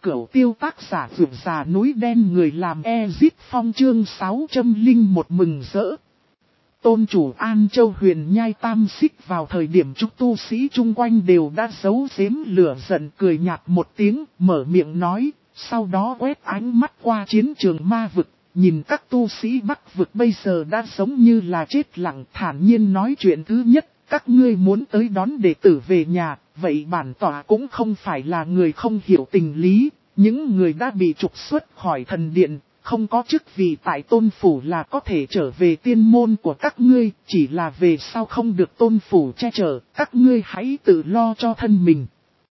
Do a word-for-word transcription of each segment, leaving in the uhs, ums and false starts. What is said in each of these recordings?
Cửu Tiêu tác giả vượt già núi đen người làm Ezit Phong chương sáu trăm lẻ một mừng rỡ. Tôn chủ An Châu Huyền Nhai tam xích vào thời điểm chúng tu sĩ chung quanh đều đã giấu giếm lửa giận, cười nhạt một tiếng, mở miệng nói, sau đó quét ánh mắt qua chiến trường ma vực, nhìn các tu sĩ Bắc vực bây giờ đã giống như là chết lặng, thản nhiên nói chuyện thứ nhất, các ngươi muốn tới đón đệ tử về nhà, vậy bản tọa cũng không phải là người không hiểu tình lý, những người đã bị trục xuất khỏi thần điện. Không có chức vị tại tôn phủ là có thể trở về tiên môn của các ngươi, chỉ là về sau không được tôn phủ che chở, các ngươi hãy tự lo cho thân mình.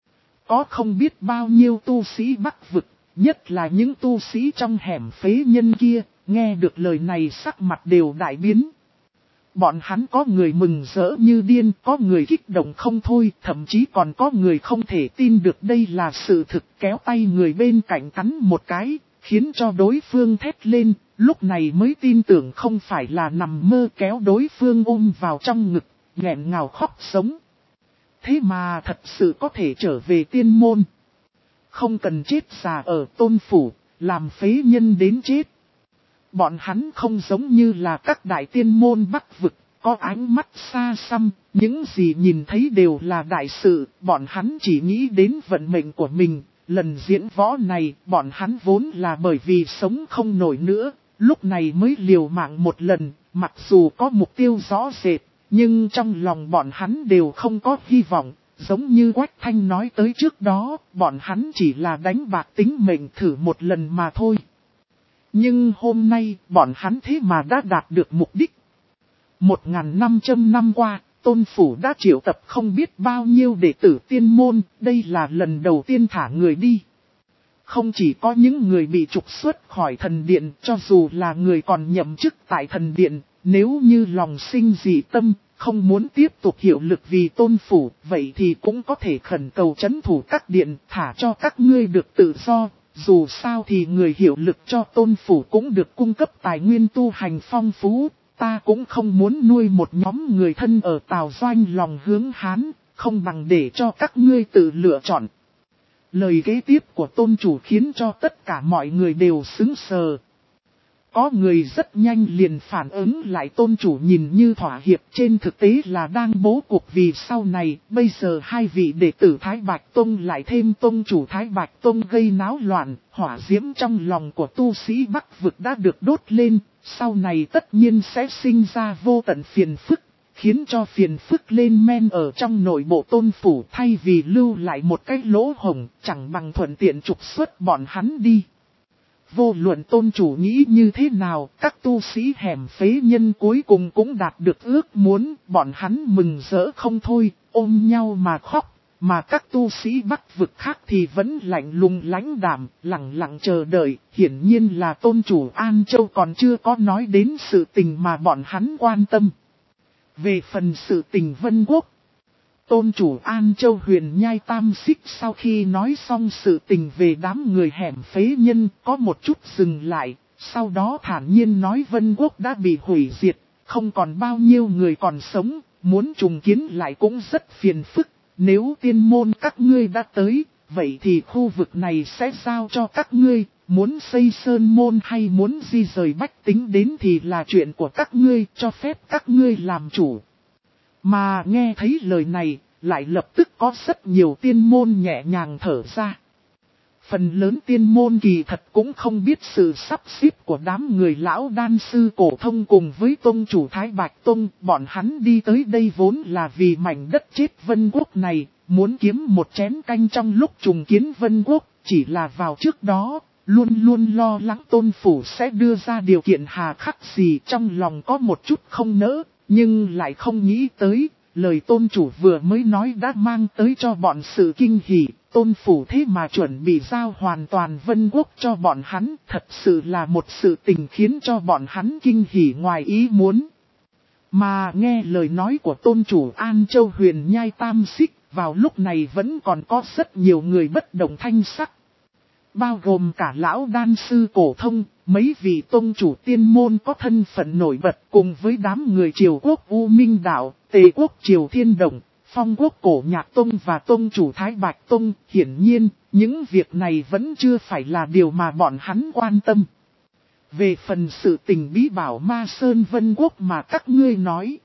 Có không biết bao nhiêu tu sĩ Bắc vực, nhất là những tu sĩ trong hẻm phế nhân kia, nghe được lời này sắc mặt đều đại biến. Bọn hắn có người mừng rỡ như điên, có người kích động không thôi, thậm chí còn có người không thể tin được đây là sự thực, kéo tay người bên cạnh cắn một cái. Khiến cho đối phương thét lên, lúc này mới tin tưởng không phải là nằm mơ, kéo đối phương ôm vào trong ngực, nghẹn ngào khóc sống. Thế mà thật sự có thể trở về tiên môn. Không cần chết già ở tôn phủ, làm phế nhân đến chết. Bọn hắn không giống như là các đại tiên môn Bắc vực, có ánh mắt xa xăm, những gì nhìn thấy đều là đại sự, bọn hắn chỉ nghĩ đến vận mệnh của mình. Lần diễn võ này, bọn hắn vốn là bởi vì sống không nổi nữa, lúc này mới liều mạng một lần, mặc dù có mục tiêu rõ rệt, nhưng trong lòng bọn hắn đều không có hy vọng, giống như Quách Thanh nói tới trước đó, bọn hắn chỉ là đánh bạc tính mệnh thử một lần mà thôi. Nhưng hôm nay, bọn hắn thế mà đã đạt được mục đích. Một ngàn năm trăm năm qua, Tôn Phủ đã triệu tập không biết bao nhiêu đệ tử tiên môn, đây là lần đầu tiên thả người đi. Không chỉ có những người bị trục xuất khỏi thần điện, cho dù là người còn nhậm chức tại thần điện, nếu như lòng sinh dị tâm, không muốn tiếp tục hiệu lực vì Tôn Phủ, vậy thì cũng có thể khẩn cầu trấn thủ các điện, thả cho các ngươi được tự do. Dù sao thì người hiệu lực cho Tôn Phủ cũng được cung cấp tài nguyên tu hành phong phú. Ta cũng không muốn nuôi một nhóm người thân ở Tào Doanh lòng hướng Hán, không bằng để cho các ngươi tự lựa chọn. Lời kế tiếp của tôn chủ khiến cho tất cả mọi người đều sững sờ. Có người rất nhanh liền phản ứng lại, tôn chủ nhìn như thỏa hiệp, trên thực tế là đang bố cục vì sau này. Bây giờ hai vị đệ tử Thái Bạch Tông lại thêm tôn chủ Thái Bạch Tông gây náo loạn, hỏa diễm trong lòng của tu sĩ Bắc vực đã được đốt lên. Sau này tất nhiên sẽ sinh ra vô tận phiền phức, khiến cho phiền phức lên men ở trong nội bộ tôn phủ, thay vì lưu lại một cái lỗ hổng, chẳng bằng thuận tiện trục xuất bọn hắn đi. Vô luận tôn chủ nghĩ như thế nào, các tu sĩ hẻm phế nhân cuối cùng cũng đạt được ước muốn, bọn hắn mừng rỡ không thôi, ôm nhau mà khóc. Mà các tu sĩ Bắc vực khác thì vẫn lạnh lùng lãnh đạm, lặng lặng chờ đợi, hiển nhiên là tôn chủ An Châu còn chưa có nói đến sự tình mà bọn hắn quan tâm. Về phần sự tình Vân Quốc, tôn chủ An Châu Huyền Nhai tam xích sau khi nói xong sự tình về đám người hẻm phế nhân có một chút dừng lại, sau đó thản nhiên nói Vân Quốc đã bị hủy diệt, không còn bao nhiêu người còn sống, muốn trùng kiến lại cũng rất phiền phức. Nếu tiên môn các ngươi đã tới, vậy thì khu vực này sẽ giao cho các ngươi, muốn xây sơn môn hay muốn di rời bách tính đến thì là chuyện của các ngươi, cho phép các ngươi làm chủ. Mà nghe thấy lời này, lại lập tức có rất nhiều tiên môn nhẹ nhàng thở ra. Phần lớn tiên môn kỳ thật cũng không biết sự sắp xếp của đám người lão đan sư cổ thông cùng với tông chủ Thái Bạch Tông. Bọn hắn đi tới đây vốn là vì mảnh đất chết Vân Quốc này, muốn kiếm một chén canh trong lúc trùng kiến Vân Quốc. Chỉ là vào trước đó, luôn luôn lo lắng tôn phủ sẽ đưa ra điều kiện hà khắc gì, trong lòng có một chút không nỡ, nhưng lại không nghĩ tới. Lời tôn chủ vừa mới nói đã mang tới cho bọn sự kinh hỉ, tôn phủ thế mà chuẩn bị giao hoàn toàn Vân Quốc cho bọn hắn, thật sự là một sự tình khiến cho bọn hắn kinh hỉ ngoài ý muốn. Mà nghe lời nói của tôn chủ An Châu Huyền Nhai tam xích, vào lúc này vẫn còn có rất nhiều người bất động thanh sắc. Bao gồm cả lão đan sư cổ thông, mấy vị tôn chủ tiên môn có thân phận nổi bật cùng với đám người Triều Quốc U Minh Đạo, Tề Quốc Triều Thiên Đồng, Phong Quốc Cổ Nhạc Tông và Tông chủ Thái Bạch Tông. Hiển nhiên, những việc này vẫn chưa phải là điều mà bọn hắn quan tâm. Về phần sự tình bí bảo Ma Sơn Vân Quốc mà các ngươi nói.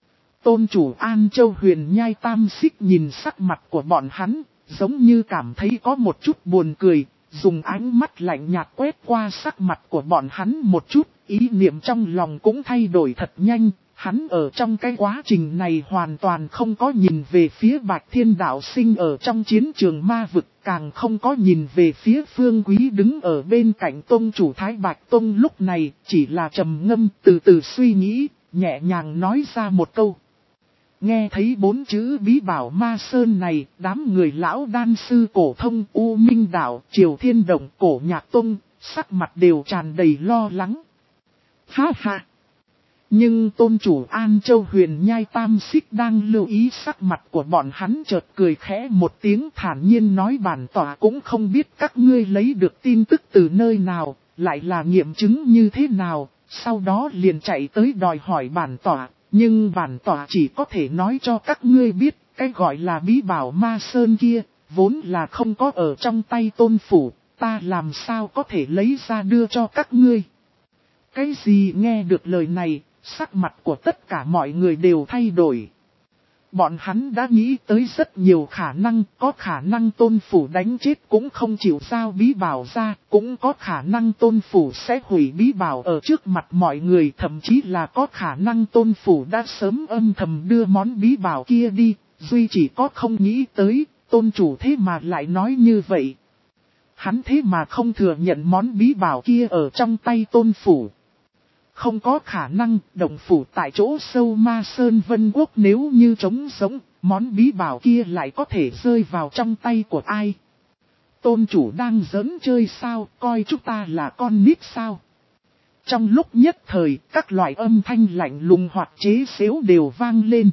Tôn chủ An Châu Huyền Nhai Tam Xích nhìn sắc mặt của bọn hắn, giống như cảm thấy có một chút buồn cười, dùng ánh mắt lạnh nhạt quét qua sắc mặt của bọn hắn một chút, ý niệm trong lòng cũng thay đổi thật nhanh. Hắn ở trong cái quá trình này hoàn toàn không có nhìn về phía Bạch Thiên Đạo Sinh ở trong chiến trường ma vực, càng không có nhìn về phía Phương Quý đứng ở bên cạnh Tông chủ Thái Bạch Tông lúc này, chỉ là trầm ngâm từ từ suy nghĩ, nhẹ nhàng nói ra một câu. Nghe thấy bốn chữ bí bảo Ma Sơn này, đám người lão đan sư Cổ Thông, U Minh Đạo, Triều Thiên Động, Cổ Nhạc Tông, sắc mặt đều tràn đầy lo lắng. Ha ha! Nhưng tôn chủ An Châu Huyền Nhai Tam Xích đang lưu ý sắc mặt của bọn hắn, chợt cười khẽ một tiếng, thản nhiên nói: bản tỏa cũng không biết các ngươi lấy được tin tức từ nơi nào, lại là nghiệm chứng như thế nào, sau đó liền chạy tới đòi hỏi bản tỏa, nhưng bản tỏa chỉ có thể nói cho các ngươi biết, cái gọi là bí bảo Ma Sơn kia, vốn là không có ở trong tay tôn phủ, ta làm sao có thể lấy ra đưa cho các ngươi. Cái gì? Nghe được lời này, sắc mặt của tất cả mọi người đều thay đổi. Bọn hắn đã nghĩ tới rất nhiều khả năng, có khả năng tôn phủ đánh chết cũng không chịu giao bí bảo ra, cũng có khả năng tôn phủ sẽ hủy bí bảo ở trước mặt mọi người, thậm chí là có khả năng tôn phủ đã sớm âm thầm đưa món bí bảo kia đi, duy chỉ có không nghĩ tới, tôn chủ thế mà lại nói như vậy. Hắn thế mà không thừa nhận món bí bảo kia ở trong tay tôn phủ. Không có khả năng, động phủ tại chỗ sâu Ma Sơn Vân Quốc nếu như trống sống, món bí bảo kia lại có thể rơi vào trong tay của ai? Tôn chủ đang giỡn chơi sao, coi chúng ta là con nít sao? Trong lúc nhất thời, các loại âm thanh lạnh lùng hoặc chế xếu đều vang lên.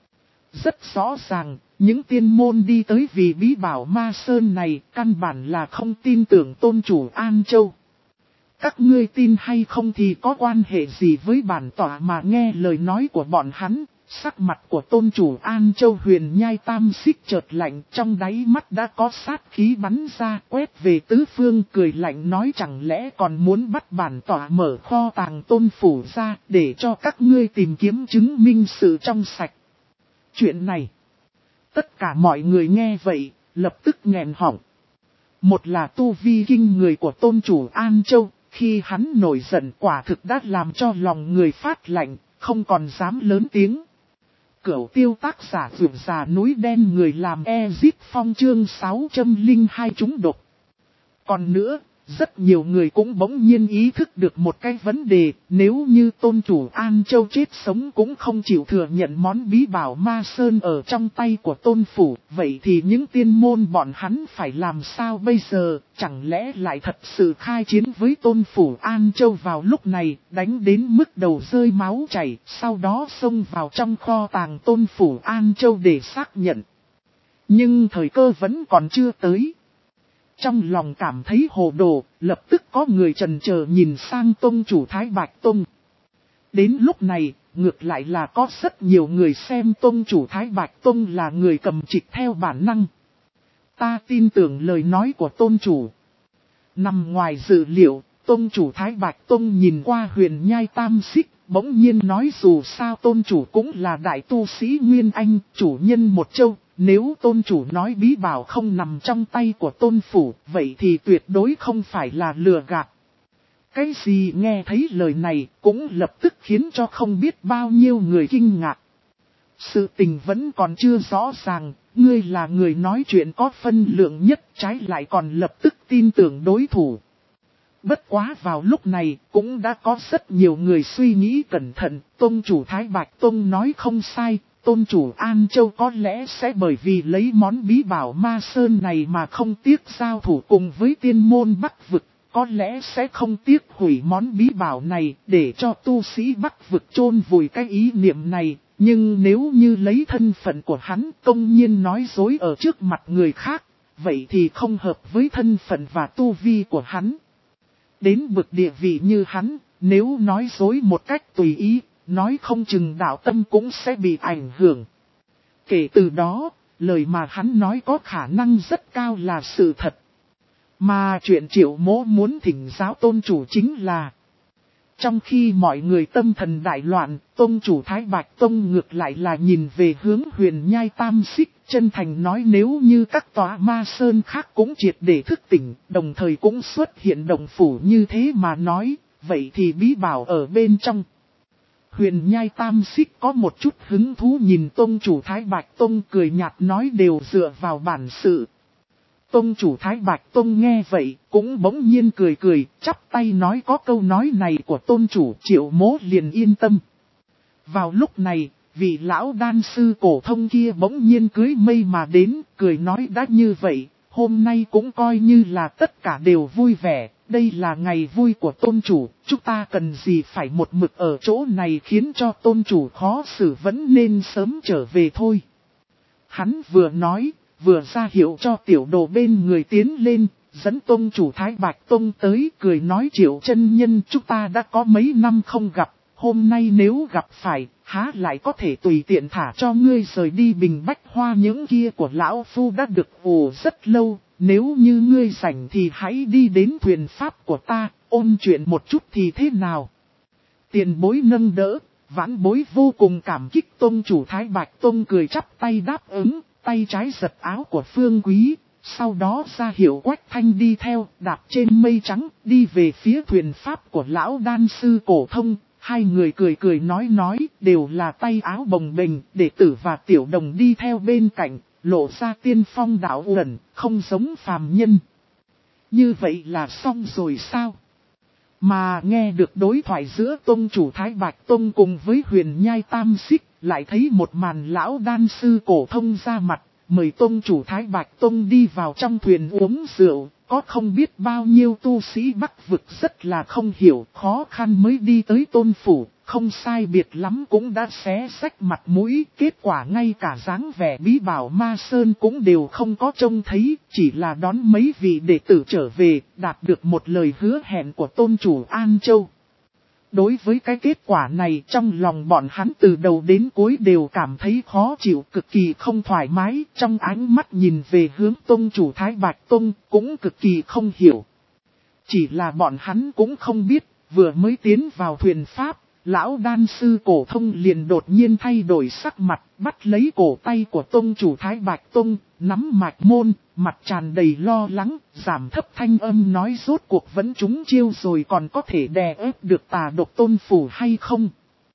Rất rõ ràng, những tiên môn đi tới vì bí bảo Ma Sơn này, căn bản là không tin tưởng tôn chủ An Châu. Các ngươi tin hay không thì có quan hệ gì với bản tỏa, mà nghe lời nói của bọn hắn, sắc mặt của tôn chủ An Châu Huyền Nhai Tam Xích chợt lạnh, trong đáy mắt đã có sát khí bắn ra, quét về tứ phương, cười lạnh nói: chẳng lẽ còn muốn bắt bản tỏa mở kho tàng tôn phủ ra, để cho các ngươi tìm kiếm chứng minh sự trong sạch. Chuyện này, tất cả mọi người nghe vậy, lập tức nghẹn họng. Một là tu vi kinh người của tôn chủ An Châu. Khi hắn nổi giận quả thực đã làm cho lòng người phát lạnh, không còn dám lớn tiếng. Cửu tiêu tác giả vượt già núi đen người làm Ezip Phong chương sáu trăm lẻ hai trúng độc. Còn nữa, rất nhiều người cũng bỗng nhiên ý thức được một cái vấn đề, nếu như tôn chủ An Châu chết sống cũng không chịu thừa nhận món bí bảo Ma Sơn ở trong tay của tôn phủ, vậy thì những tiên môn bọn hắn phải làm sao bây giờ, chẳng lẽ lại thật sự khai chiến với tôn phủ An Châu vào lúc này, đánh đến mức đầu rơi máu chảy, sau đó xông vào trong kho tàng tôn phủ An Châu để xác nhận. Nhưng thời cơ vẫn còn chưa tới. Trong lòng cảm thấy hồ đồ, lập tức có người chần chờ nhìn sang tông chủ Thái Bạch Tông. Đến lúc này, ngược lại là có rất nhiều người xem tông chủ Thái Bạch Tông là người cầm trịch theo bản năng. Ta tin tưởng lời nói của tôn chủ. Nằm ngoài dự liệu, tông chủ Thái Bạch Tông nhìn qua Huyền Nhai Tam Xích, bỗng nhiên nói dù sao tôn chủ cũng là đại tu sĩ Nguyên Anh, chủ nhân một châu. Nếu tôn chủ nói bí bảo không nằm trong tay của tôn phủ, vậy thì tuyệt đối không phải là lừa gạt. Cái gì? Nghe thấy lời này cũng lập tức khiến cho không biết bao nhiêu người kinh ngạc. Sự tình vẫn còn chưa rõ ràng, ngươi là người nói chuyện có phân lượng nhất, trái lại còn lập tức tin tưởng đối thủ. Bất quá vào lúc này cũng đã có rất nhiều người suy nghĩ cẩn thận, tôn chủ Thái Bạch Tông nói không sai. Tôn chủ An Châu có lẽ sẽ bởi vì lấy món bí bảo Ma Sơn này mà không tiếc giao thủ cùng với tiên môn Bắc Vực, có lẽ sẽ không tiếc hủy món bí bảo này để cho tu sĩ Bắc Vực chôn vùi cái ý niệm này, nhưng nếu như lấy thân phận của hắn công nhiên nói dối ở trước mặt người khác, vậy thì không hợp với thân phận và tu vi của hắn. Đến bậc địa vị như hắn, nếu nói dối một cách tùy ý, nói không chừng đạo tâm cũng sẽ bị ảnh hưởng. Kể từ đó, lời mà hắn nói có khả năng rất cao là sự thật. Mà chuyện Triệu Mỗ muốn thỉnh giáo tôn chủ chính là, trong khi mọi người tâm thần đại loạn, tôn chủ Thái Bạch Tông ngược lại là nhìn về hướng Huyền Nhai Tam Xích, chân thành nói nếu như các tòa ma sơn khác cũng triệt để thức tỉnh, đồng thời cũng xuất hiện động phủ như thế mà nói, vậy thì bí bảo ở bên trong. Huyền Nhai Tam Xích có một chút hứng thú nhìn tôn chủ Thái Bạch Tông cười nhạt nói đều dựa vào bản sự. Tôn chủ Thái Bạch Tông nghe vậy, cũng bỗng nhiên cười cười, chắp tay nói có câu nói này của tôn chủ Triệu Mỗ liền yên tâm. Vào lúc này, vị lão đan sư cổ thông kia bỗng nhiên cưới mây mà đến, cười nói đã như vậy, hôm nay cũng coi như là tất cả đều vui vẻ, đây là ngày vui của tôn chủ, chúng ta cần gì phải một mực ở chỗ này khiến cho tôn chủ khó xử vẫn nên sớm trở về thôi. Hắn vừa nói, vừa ra hiệu cho tiểu đồ bên người tiến lên, dẫn tôn chủ Thái Bạch Tông tới cười nói Triệu chân nhân chúng ta đã có mấy năm không gặp, hôm nay nếu gặp phải, há lại có thể tùy tiện thả cho ngươi rời đi bình bách hoa những kia của lão phu đã được ủ rất lâu, nếu như ngươi rảnh thì hãy đi đến thuyền pháp của ta, ôn chuyện một chút thì thế nào. Tiền bối nâng đỡ, vãn bối vô cùng cảm kích tôn chủ Thái Bạch Tông cười chắp tay đáp ứng. Tay trái giật áo của Phương Quý, sau đó ra hiệu Quách Thanh đi theo, đạp trên mây trắng, đi về phía thuyền pháp của lão đan sư cổ thông. Hai người cười cười nói nói, đều là tay áo bồng bềnh, đệ tử và tiểu đồng đi theo bên cạnh, lộ ra tiên phong đạo uẩn, không giống phàm nhân. Như vậy là xong rồi sao? Mà nghe được đối thoại giữa tôn chủ Thái Bạch Tông cùng với Huyền Nhai Tam Xích, lại thấy một màn lão đan sư cổ thông ra mặt, mời tôn chủ Thái Bạch Tông đi vào trong thuyền uống rượu, có không biết bao nhiêu tu sĩ Bắc vực rất là không hiểu, khó khăn mới đi tới tôn phủ, không sai biệt lắm cũng đã xé xách mặt mũi, kết quả ngay cả dáng vẻ bí bảo ma sơn cũng đều không có trông thấy, chỉ là đón mấy vị đệ tử trở về, đạt được một lời hứa hẹn của tôn chủ An Châu. Đối với cái kết quả này trong lòng bọn hắn từ đầu đến cuối đều cảm thấy khó chịu, cực kỳ không thoải mái, trong ánh mắt nhìn về hướng tôn chủ Thái Bạch Tông cũng cực kỳ không hiểu. Chỉ là bọn hắn cũng không biết, vừa mới tiến vào thuyền pháp, lão đan sư cổ thông liền đột nhiên thay đổi sắc mặt, bắt lấy cổ tay của tôn chủ Thái Bạch Tông, nắm mạch môn, mặt tràn đầy lo lắng, giảm thấp thanh âm nói rốt cuộc vẫn trúng chiêu rồi còn có thể đè ép được tà độc tôn phủ hay không.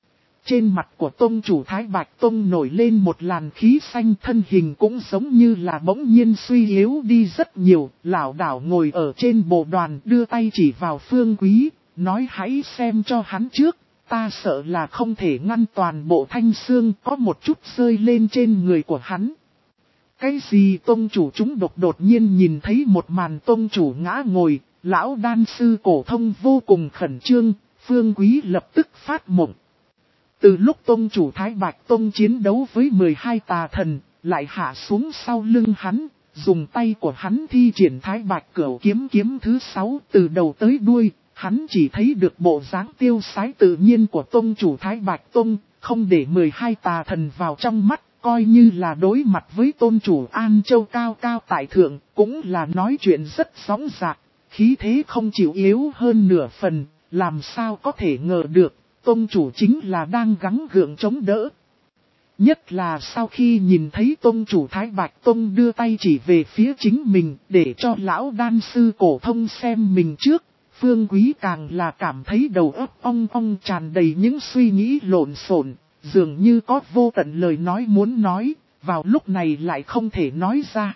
Trên mặt của tôn chủ Thái Bạch Tông nổi lên một làn khí xanh, thân hình cũng giống như là bỗng nhiên suy yếu đi rất nhiều, lảo đảo ngồi ở trên bộ đoàn đưa tay chỉ vào Phương Quý, nói hãy xem cho hắn trước. Ta sợ là không thể ngăn toàn bộ thanh xương có một chút rơi lên trên người của hắn. Cái gì tông chủ chúng độc đột nhiên nhìn thấy một màn tông chủ ngã ngồi, lão đan sư cổ thông vô cùng khẩn trương, Phương Quý lập tức phát mộng. Từ lúc tông chủ Thái Bạch Tông chiến đấu với mười hai tà thần, lại hạ xuống sau lưng hắn, dùng tay của hắn thi triển Thái Bạch Cửu kiếm kiếm thứ sáu từ đầu tới đuôi. Hắn chỉ thấy được bộ dáng tiêu sái tự nhiên của tôn chủ Thái Bạch Tông, không để mười hai tà thần vào trong mắt, coi như là đối mặt với tôn chủ An Châu cao cao tại thượng, cũng là nói chuyện rất sóng dạc, khí thế không chịu yếu hơn nửa phần, làm sao có thể ngờ được, tôn chủ chính là đang gắng gượng chống đỡ. Nhất là sau khi nhìn thấy tôn chủ Thái Bạch Tông đưa tay chỉ về phía chính mình để cho lão đan sư cổ thông xem mình trước. Phương Quý càng là cảm thấy đầu óc ong ong tràn đầy những suy nghĩ lộn xộn, dường như có vô tận lời nói muốn nói, vào lúc này lại không thể nói ra.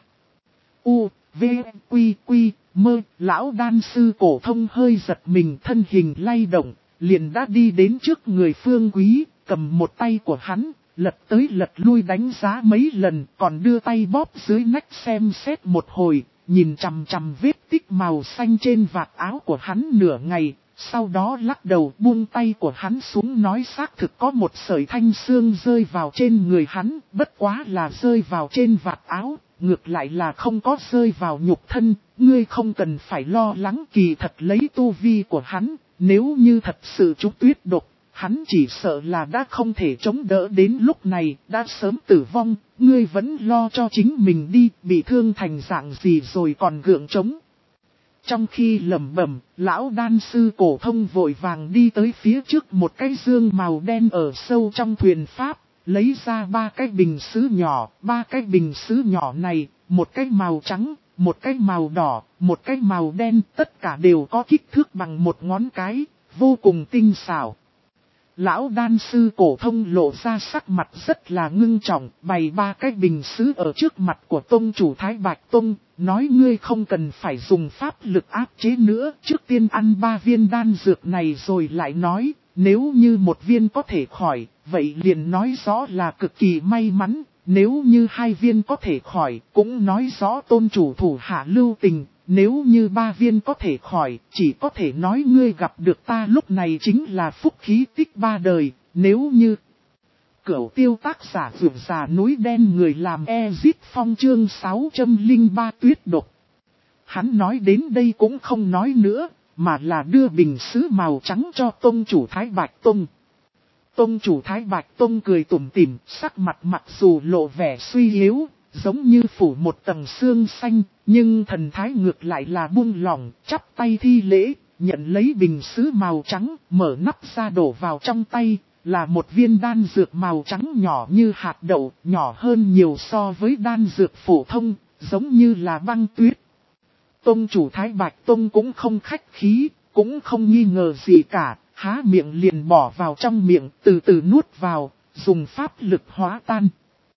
U, V, Quy, Quy, Mơ, lão đan sư cổ thông hơi giật mình, thân hình lay động, liền đã đi đến trước người Phương Quý, cầm một tay của hắn, lật tới lật lui đánh giá mấy lần, còn đưa tay bóp dưới nách xem xét một hồi. Nhìn chằm chằm vết tích màu xanh trên vạt áo của hắn nửa ngày, sau đó lắc đầu buông tay của hắn xuống nói xác thực có một sợi thanh xương rơi vào trên người hắn, bất quá là rơi vào trên vạt áo, ngược lại là không có rơi vào nhục thân, ngươi không cần phải lo lắng kỳ thật lấy tu vi của hắn, nếu như thật sự trúng tuyết độc, hắn chỉ sợ là đã không thể chống đỡ đến lúc này, đã sớm tử vong, ngươi vẫn lo cho chính mình đi, bị thương thành dạng gì rồi còn gượng chống. Trong khi lẩm bẩm, lão đan sư cổ thông vội vàng đi tới phía trước một cái dương màu đen ở sâu trong thuyền pháp, lấy ra ba cái bình sứ nhỏ, ba cái bình sứ nhỏ này, một cái màu trắng, một cái màu đỏ, một cái màu đen, tất cả đều có kích thước bằng một ngón cái, vô cùng tinh xảo. Lão đan sư cổ thông lộ ra sắc mặt rất là ngưng trọng, bày ba cái bình sứ ở trước mặt của tông chủ Thái Bạch Tông, nói ngươi không cần phải dùng pháp lực áp chế nữa, trước tiên ăn ba viên đan dược này rồi lại nói, nếu như một viên có thể khỏi, vậy liền nói rõ là cực kỳ may mắn, nếu như hai viên có thể khỏi, cũng nói rõ tôn chủ thủ hạ lưu tình. Nếu như ba viên có thể khỏi, chỉ có thể nói ngươi gặp được ta lúc này chính là phúc khí tích ba đời, nếu như... Cửu tiêu tác giả vượt già núi đen người làm Ezit Phong chương sáu trăm lẻ ba tuyết độc. Hắn nói đến đây cũng không nói nữa, mà là đưa bình sứ màu trắng cho tông chủ Thái Bạch Tông. Tông chủ Thái Bạch Tông cười tủm tỉm, sắc mặt mặc dù lộ vẻ suy yếu, giống như phủ một tầng xương xanh, nhưng thần thái ngược lại là buông lỏng, chắp tay thi lễ, nhận lấy bình sứ màu trắng, mở nắp ra đổ vào trong tay, là một viên đan dược màu trắng nhỏ như hạt đậu, nhỏ hơn nhiều so với đan dược phổ thông, giống như là băng tuyết. Tông chủ Thái Bạch Tông cũng không khách khí, cũng không nghi ngờ gì cả, há miệng liền bỏ vào trong miệng, từ từ nuốt vào, dùng pháp lực hóa tan.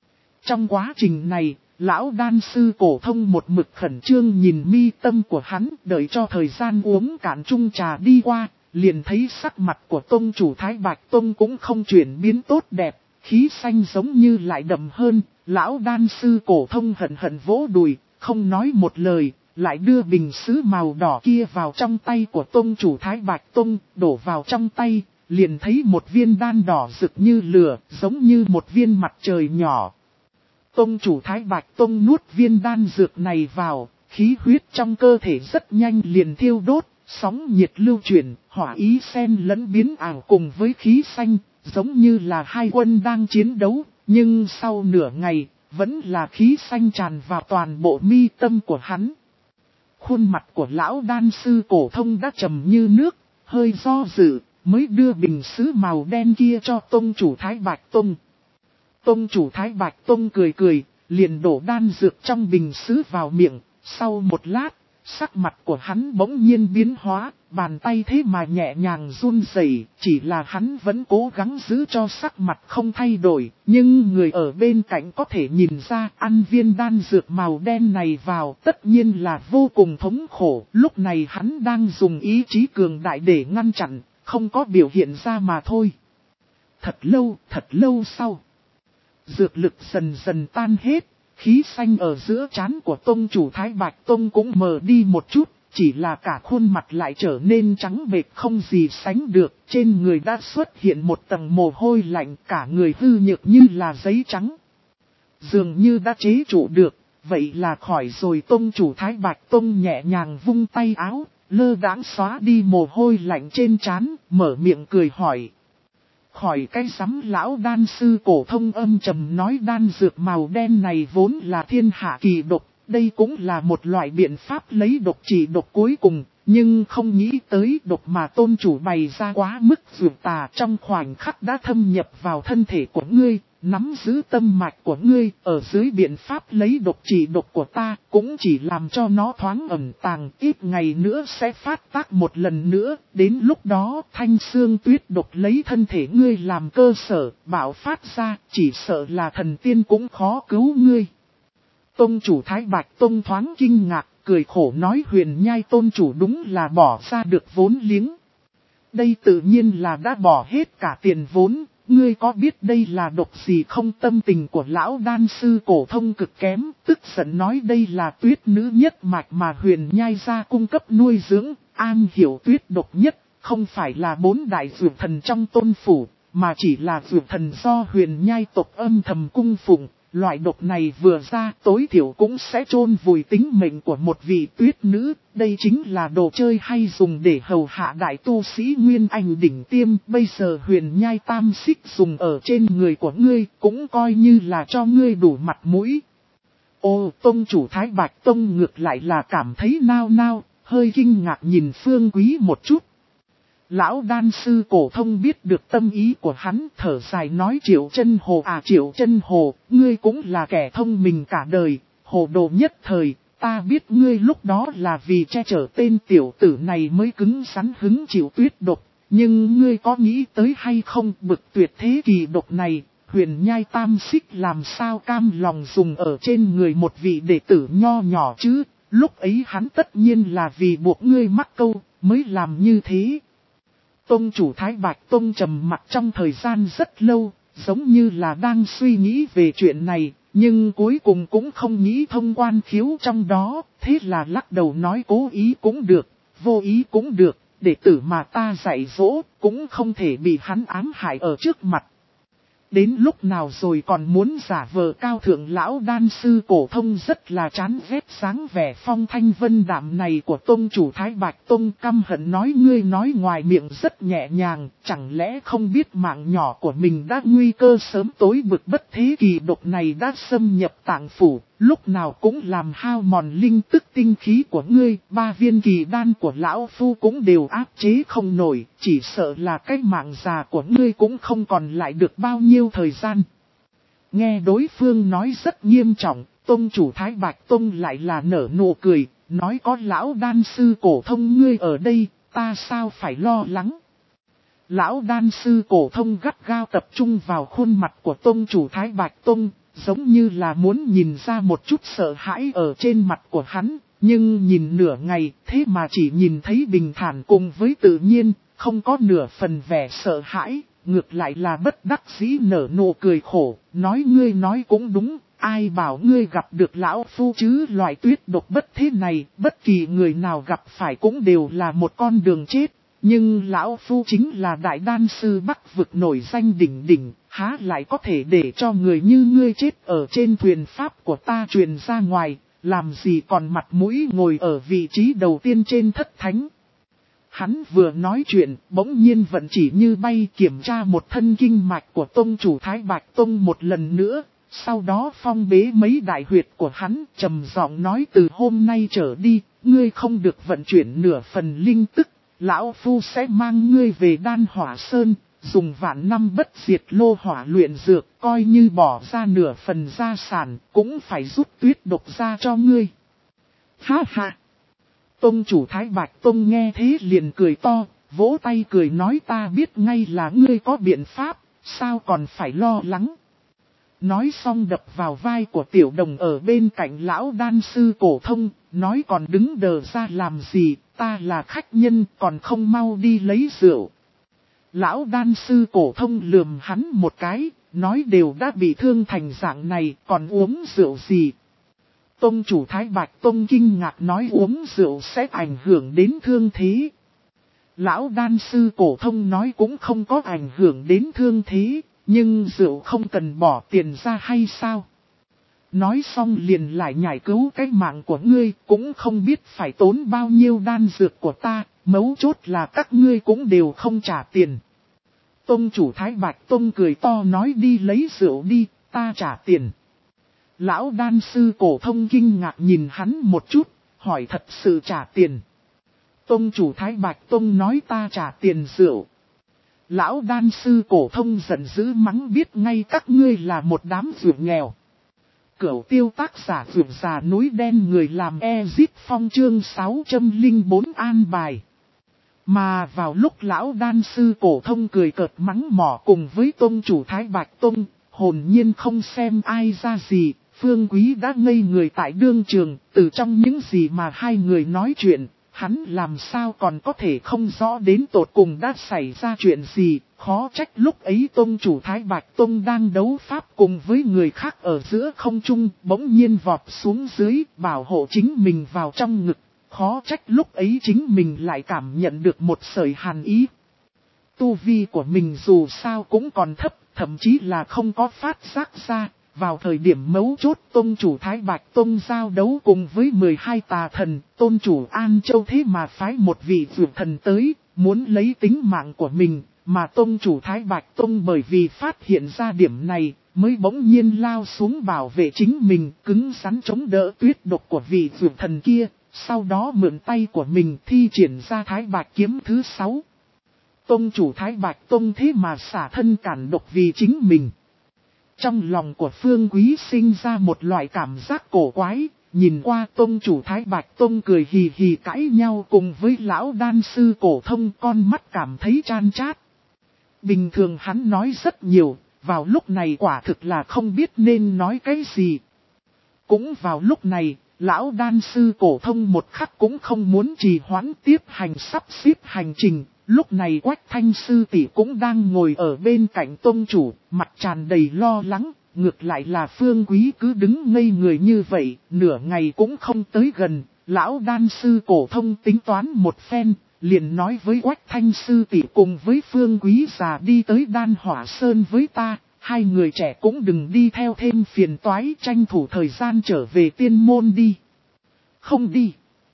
Trong quá trình này, lão đan sư cổ thông một mực khẩn trương nhìn mi tâm của hắn, đợi cho thời gian uống cạn chung trà đi qua, liền thấy sắc mặt của tông chủ Thái Bạch Tông cũng không chuyển biến tốt đẹp, khí xanh giống như lại đậm hơn, lão đan sư cổ thông hận hận vỗ đùi, không nói một lời, lại đưa bình sứ màu đỏ kia vào trong tay của tông chủ Thái Bạch Tông, đổ vào trong tay, liền thấy một viên đan đỏ rực như lửa, giống như một viên mặt trời nhỏ. Tông chủ Thái Bạch Tông nuốt viên đan dược này vào, khí huyết trong cơ thể rất nhanh liền thiêu đốt, sóng nhiệt lưu chuyển, hỏa ý xen lẫn biến ảo cùng với khí xanh, giống như là hai quân đang chiến đấu, nhưng sau nửa ngày, vẫn là khí xanh tràn vào toàn bộ mi tâm của hắn. Khuôn mặt của lão đan sư cổ thông đã trầm như nước, hơi do dự, mới đưa bình sứ màu đen kia cho tông chủ Thái Bạch Tông. Tông chủ Thái Bạch Tông cười cười, liền đổ đan dược trong bình sứ vào miệng, sau một lát, sắc mặt của hắn bỗng nhiên biến hóa, bàn tay thế mà nhẹ nhàng run rẩy, chỉ là hắn vẫn cố gắng giữ cho sắc mặt không thay đổi, nhưng người ở bên cạnh có thể nhìn ra ăn viên đan dược màu đen này vào tất nhiên là vô cùng thống khổ, lúc này hắn đang dùng ý chí cường đại để ngăn chặn, không có biểu hiện ra mà thôi. Thật lâu, thật lâu sau. Dược lực dần dần tan hết, khí xanh ở giữa trán của tông chủ Thái Bạch Tông cũng mờ đi một chút, chỉ là cả khuôn mặt lại trở nên trắng bệch không gì sánh được, trên người đã xuất hiện một tầng mồ hôi lạnh, cả người hư nhược như là giấy trắng. Dường như đã chế trụ được, vậy là khỏi rồi. Tông chủ Thái Bạch Tông nhẹ nhàng vung tay áo, lơ đãng xóa đi mồ hôi lạnh trên trán, mở miệng cười hỏi. Khỏi cái sắm lão đan sư cổ thông âm trầm nói đan dược màu đen này vốn là thiên hạ kỳ độc, đây cũng là một loại biện pháp lấy độc trị độc cuối cùng, nhưng không nghĩ tới độc mà tôn chủ bày ra quá mức vượt tà, trong khoảnh khắc đã thâm nhập vào thân thể của ngươi, nắm giữ tâm mạch của ngươi, ở dưới biện pháp lấy độc trị độc của ta, cũng chỉ làm cho nó thoáng ẩn tàng, ít ngày nữa sẽ phát tác một lần nữa, đến lúc đó thanh xương tuyết độc lấy thân thể ngươi làm cơ sở, bạo phát ra, chỉ sợ là thần tiên cũng khó cứu ngươi. Tông chủ Thái Bạch Tông thoáng kinh ngạc, cười khổ nói Huyền Nhai tôn chủ đúng là bỏ ra được vốn liếng. Đây tự nhiên là đã bỏ hết cả tiền vốn, ngươi có biết đây là độc gì không? Tâm tình của lão đan sư cổ thông cực kém, tức giận nói đây là tuyết nữ nhất mạch mà Huyền Nhai gia cung cấp nuôi dưỡng, an hiểu tuyết độc nhất, không phải là bốn đại dược thần trong tôn phủ, mà chỉ là dược thần do Huyền Nhai tộc âm thầm cung phụng. loại độc này vừa ra tối thiểu cũng sẽ chôn vùi tính mệnh của một vị tuyết nữ. Đây chính là đồ chơi hay dùng để hầu hạ đại tu sĩ Nguyên Anh đỉnh tiêm. Bây giờ huyền nhai tam xích dùng ở trên người của ngươi cũng coi như là cho ngươi đủ mặt mũi. Ô, tông chủ Thái Bạch Tông ngược lại là cảm thấy nao nao, hơi kinh ngạc nhìn Phương Quý một chút. Lão đan sư cổ thông biết được tâm ý của hắn, thở dài nói Triệu Chân Hồ à Triệu Chân Hồ, ngươi cũng là kẻ thông minh cả đời, hồ đồ nhất thời, ta biết ngươi lúc đó là vì che chở tên tiểu tử này mới cứng rắn hứng chịu tuyết độc, nhưng ngươi có nghĩ tới hay không bực tuyệt thế kỳ độc này, huyền nhai tam xích làm sao cam lòng dùng ở trên người một vị đệ tử nho nhỏ chứ, lúc ấy hắn tất nhiên là vì buộc ngươi mắc câu, mới làm như thế. Tông chủ Thái Bạch Tông trầm mặt trong thời gian rất lâu, giống như là đang suy nghĩ về chuyện này, nhưng cuối cùng cũng không nghĩ thông quan khiếu trong đó, thế là lắc đầu nói cố ý cũng được, vô ý cũng được, đệ tử mà ta dạy dỗ cũng không thể bị hắn ám hại ở trước mặt. Đến lúc nào rồi còn muốn giả vờ cao thượng lão đan sư cổ thông rất là chán ghét dáng vẻ phong thanh vân đạm này của tông chủ Thái Bạch Tông, căm hận nói ngươi nói ngoài miệng rất nhẹ nhàng, chẳng lẽ không biết mạng nhỏ của mình đã nguy cơ sớm tối bực bất thế kỳ độc này đã xâm nhập tạng phủ, lúc nào cũng làm hao mòn linh tức tinh khí của ngươi, ba viên kỳ đan của lão phu cũng đều áp chế không nổi, chỉ sợ là cái mạng già của ngươi cũng không còn lại được bao nhiêu thời gian. Nghe đối phương nói rất nghiêm trọng, tông chủ Thái Bạch Tông lại là nở nụ cười, nói có lão đan sư cổ thông ngươi ở đây, ta sao phải lo lắng. Lão đan sư cổ thông gắt gao tập trung vào khuôn mặt của tông chủ Thái Bạch Tông, giống như là muốn nhìn ra một chút sợ hãi ở trên mặt của hắn, nhưng nhìn nửa ngày thế mà chỉ nhìn thấy bình thản cùng với tự nhiên, không có nửa phần vẻ sợ hãi, ngược lại là bất đắc dĩ nở nụ cười khổ, nói ngươi nói cũng đúng, ai bảo ngươi gặp được lão phu chứ loại tuyết độc bất thế này, bất kỳ người nào gặp phải cũng đều là một con đường chết. Nhưng lão phu chính là đại đan sư Bắc vực nổi danh đỉnh đỉnh, há lại có thể để cho người như ngươi chết ở trên thuyền pháp của ta truyền ra ngoài, làm gì còn mặt mũi ngồi ở vị trí đầu tiên trên thất thánh. Hắn vừa nói chuyện, bỗng nhiên vận chỉ như bay kiểm tra một thân kinh mạch của tông chủ Thái Bạch Tông một lần nữa, sau đó phong bế mấy đại huyệt của hắn, trầm giọng nói từ hôm nay trở đi, ngươi không được vận chuyển nửa phần linh tức. Lão Phu sẽ mang ngươi về Đan Hỏa Sơn, dùng vạn năm bất diệt lô hỏa luyện dược, coi như bỏ ra nửa phần gia sản, cũng phải rút tuyết độc ra cho ngươi. Ha ha! Tông chủ Thái Bạch Tông nghe thế liền cười to, vỗ tay cười nói ta biết ngay là ngươi có biện pháp, sao còn phải lo lắng. Nói xong đập vào vai của tiểu đồng ở bên cạnh lão đan sư cổ thông, nói còn đứng đờ ra làm gì, ta là khách nhân còn không mau đi lấy rượu. Lão đan sư cổ thông lườm hắn một cái, nói đều đã bị thương thành dạng này còn uống rượu gì. Tông chủ Thái Bạch Tông kinh ngạc nói uống rượu sẽ ảnh hưởng đến thương thế. Lão đan sư cổ thông nói cũng không có ảnh hưởng đến thương thế. Nhưng rượu không cần bỏ tiền ra hay sao? Nói xong liền lại nhảy cứu cái mạng của ngươi, cũng không biết phải tốn bao nhiêu đan dược của ta, mấu chốt là các ngươi cũng đều không trả tiền. Tông chủ Thái Bạch Tông cười to nói đi lấy rượu đi, ta trả tiền. Lão đan sư cổ thông kinh ngạc nhìn hắn một chút, hỏi thật sự trả tiền. Tông chủ Thái Bạch Tông nói ta trả tiền rượu. Lão đan sư cổ thông giận dữ mắng biết ngay các ngươi là một đám vượt nghèo. Cửu tiêu tác giả vượt già núi đen người làm Ezit Phong chương sáu trăm lẻ bốn an bài. Mà vào lúc lão đan sư cổ thông cười cợt mắng mỏ cùng với tôn chủ Thái Bạch Tông, hồn nhiên không xem ai ra gì, Phương Quý đã ngây người tại đương trường, từ trong những gì mà hai người nói chuyện. Hắn làm sao còn có thể không rõ đến tột cùng đã xảy ra chuyện gì, khó trách lúc ấy tông chủ Thái Bạch Tông đang đấu pháp cùng với người khác ở giữa không trung, bỗng nhiên vọt xuống dưới, bảo hộ chính mình vào trong ngực, khó trách lúc ấy chính mình lại cảm nhận được một sợi hàn ý. Tu vi của mình dù sao cũng còn thấp, thậm chí là không có phát giác ra, vào thời điểm mấu chốt Tông chủ Thái Bạch Tông giao đấu cùng với mười hai tà thần, Tôn chủ An Châu thế mà phái một vị dược thần tới, muốn lấy tính mạng của mình, mà Tông chủ Thái Bạch Tông bởi vì phát hiện ra điểm này, mới bỗng nhiên lao xuống bảo vệ chính mình, cứng rắn chống đỡ tuyết độc của vị dược thần kia, sau đó mượn tay của mình thi triển ra Thái Bạch kiếm thứ sáu. Tông chủ Thái Bạch Tông thế mà xả thân cản độc vì chính mình. Trong lòng của Phương Quý sinh ra một loại cảm giác cổ quái, nhìn qua Tông chủ Thái Bạch Tông cười hì hì cãi nhau cùng với lão đan sư cổ thông, con mắt cảm thấy chan chát. Bình thường hắn nói rất nhiều, vào lúc này quả thực là không biết nên nói cái gì. Cũng vào lúc này, lão đan sư cổ thông một khắc cũng không muốn trì hoãn tiếp hành sắp xếp hành trình. Lúc này Quách Thanh sư tỷ cũng đang ngồi ở bên cạnh Tông chủ, mặt tràn đầy lo lắng, ngược lại là Phương Quý cứ đứng ngây người như vậy, nửa ngày cũng không tới gần. Lão đan sư cổ thông tính toán một phen, liền nói với Quách Thanh sư tỷ cùng với Phương Quý già đi tới Đan Hỏa Sơn với ta, hai người trẻ cũng đừng đi theo thêm phiền toái, tranh thủ thời gian trở về tiên môn đi. Không đi.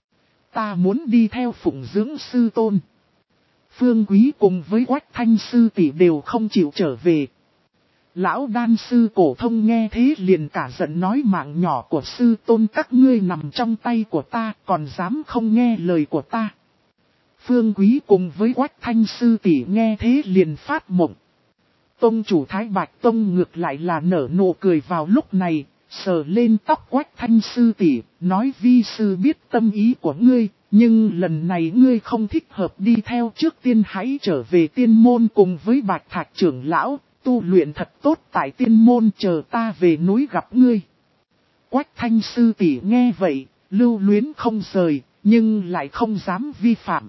Ta muốn đi theo phụng dưỡng sư tôn. Phương Quý cùng với Quách Thanh sư tỷ đều không chịu trở về. Lão đan sư cổ thông nghe thế liền cả giận nói mạng nhỏ của sư tôn các ngươi nằm trong tay của ta, còn dám không nghe lời của ta. Phương Quý cùng với Quách Thanh sư tỷ nghe thế liền phát mộng. Tông chủ Thái Bạch Tông ngược lại là nở nụ cười vào lúc này, sờ lên tóc Quách Thanh sư tỷ, nói vi sư biết tâm ý của ngươi, nhưng lần này ngươi không thích hợp đi theo, trước tiên hãy trở về tiên môn cùng với Bạch Thạch trưởng lão, tu luyện thật tốt tại tiên môn, chờ ta về núi gặp ngươi. Quách Thanh sư tỷ nghe vậy, lưu luyến không rời, nhưng lại không dám vi phạm.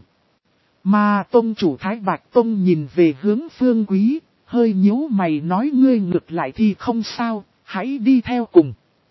Mà Tông chủ Thái Bạch Tông nhìn về hướng Phương Quý, hơi nhíu mày nói ngươi ngược lại thì không sao, hãy đi theo cùng.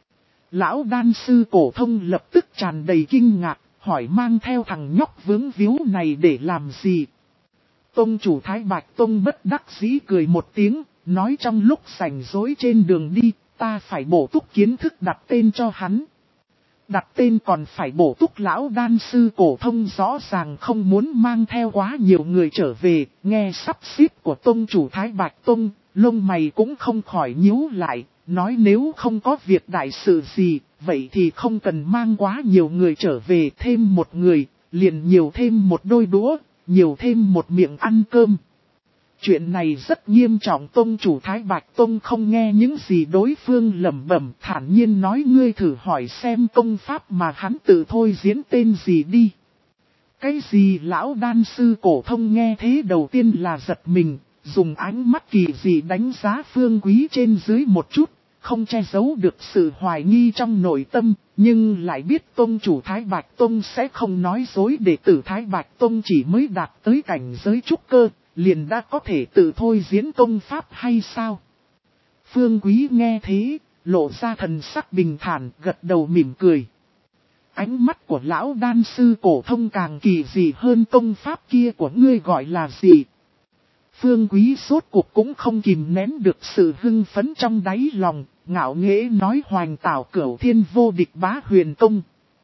Lão đan sư cổ thông lập tức tràn đầy kinh ngạc, hỏi mang theo thằng nhóc vướng víu này để làm gì. Tông chủ Thái Bạch Tông bất đắc dĩ cười một tiếng, nói trong lúc rảnh rỗi trên đường đi, ta phải bổ túc kiến thức đặt tên cho hắn. Đặt tên còn phải bổ túc, lão đan sư cổ thông rõ ràng không muốn mang theo quá nhiều người trở về, nghe sắp xếp của Tông chủ Thái Bạch Tông, lông mày cũng không khỏi nhíu lại, nói nếu không có việc đại sự gì, vậy thì không cần mang quá nhiều người trở về, thêm một người, liền nhiều thêm một đôi đũa, nhiều thêm một miệng ăn cơm. Chuyện này rất nghiêm trọng. Tông chủ Thái Bạch Tông không nghe những gì đối phương lẩm bẩm, thản nhiên nói ngươi thử hỏi xem công pháp mà hắn tự thôi diễn tên gì đi. Cái gì? Lão đan sư cổ thông nghe thế đầu tiên là giật mình, dùng ánh mắt kỳ dị đánh giá Phương Quý trên dưới một chút, không che giấu được sự hoài nghi trong nội tâm, nhưng lại biết Tông chủ Thái Bạch Tông sẽ không nói dối, đệ tử Thái Bạch Tông chỉ mới đạt tới cảnh giới trúc cơ, liền đã có thể tự thôi diễn công pháp hay sao? Phương Quý nghe thế, lộ ra thần sắc bình thản, gật đầu mỉm cười. Ánh mắt của lão đan sư cổ thông càng kỳ dị hơn, công pháp kia của ngươi gọi là gì? Phương Quý sốt cuộc cũng không kìm nén được sự hưng phấn trong đáy lòng, ngạo nghễ nói Hoành Tảo Cửu Thiên Vô Địch Bá Huyền Công.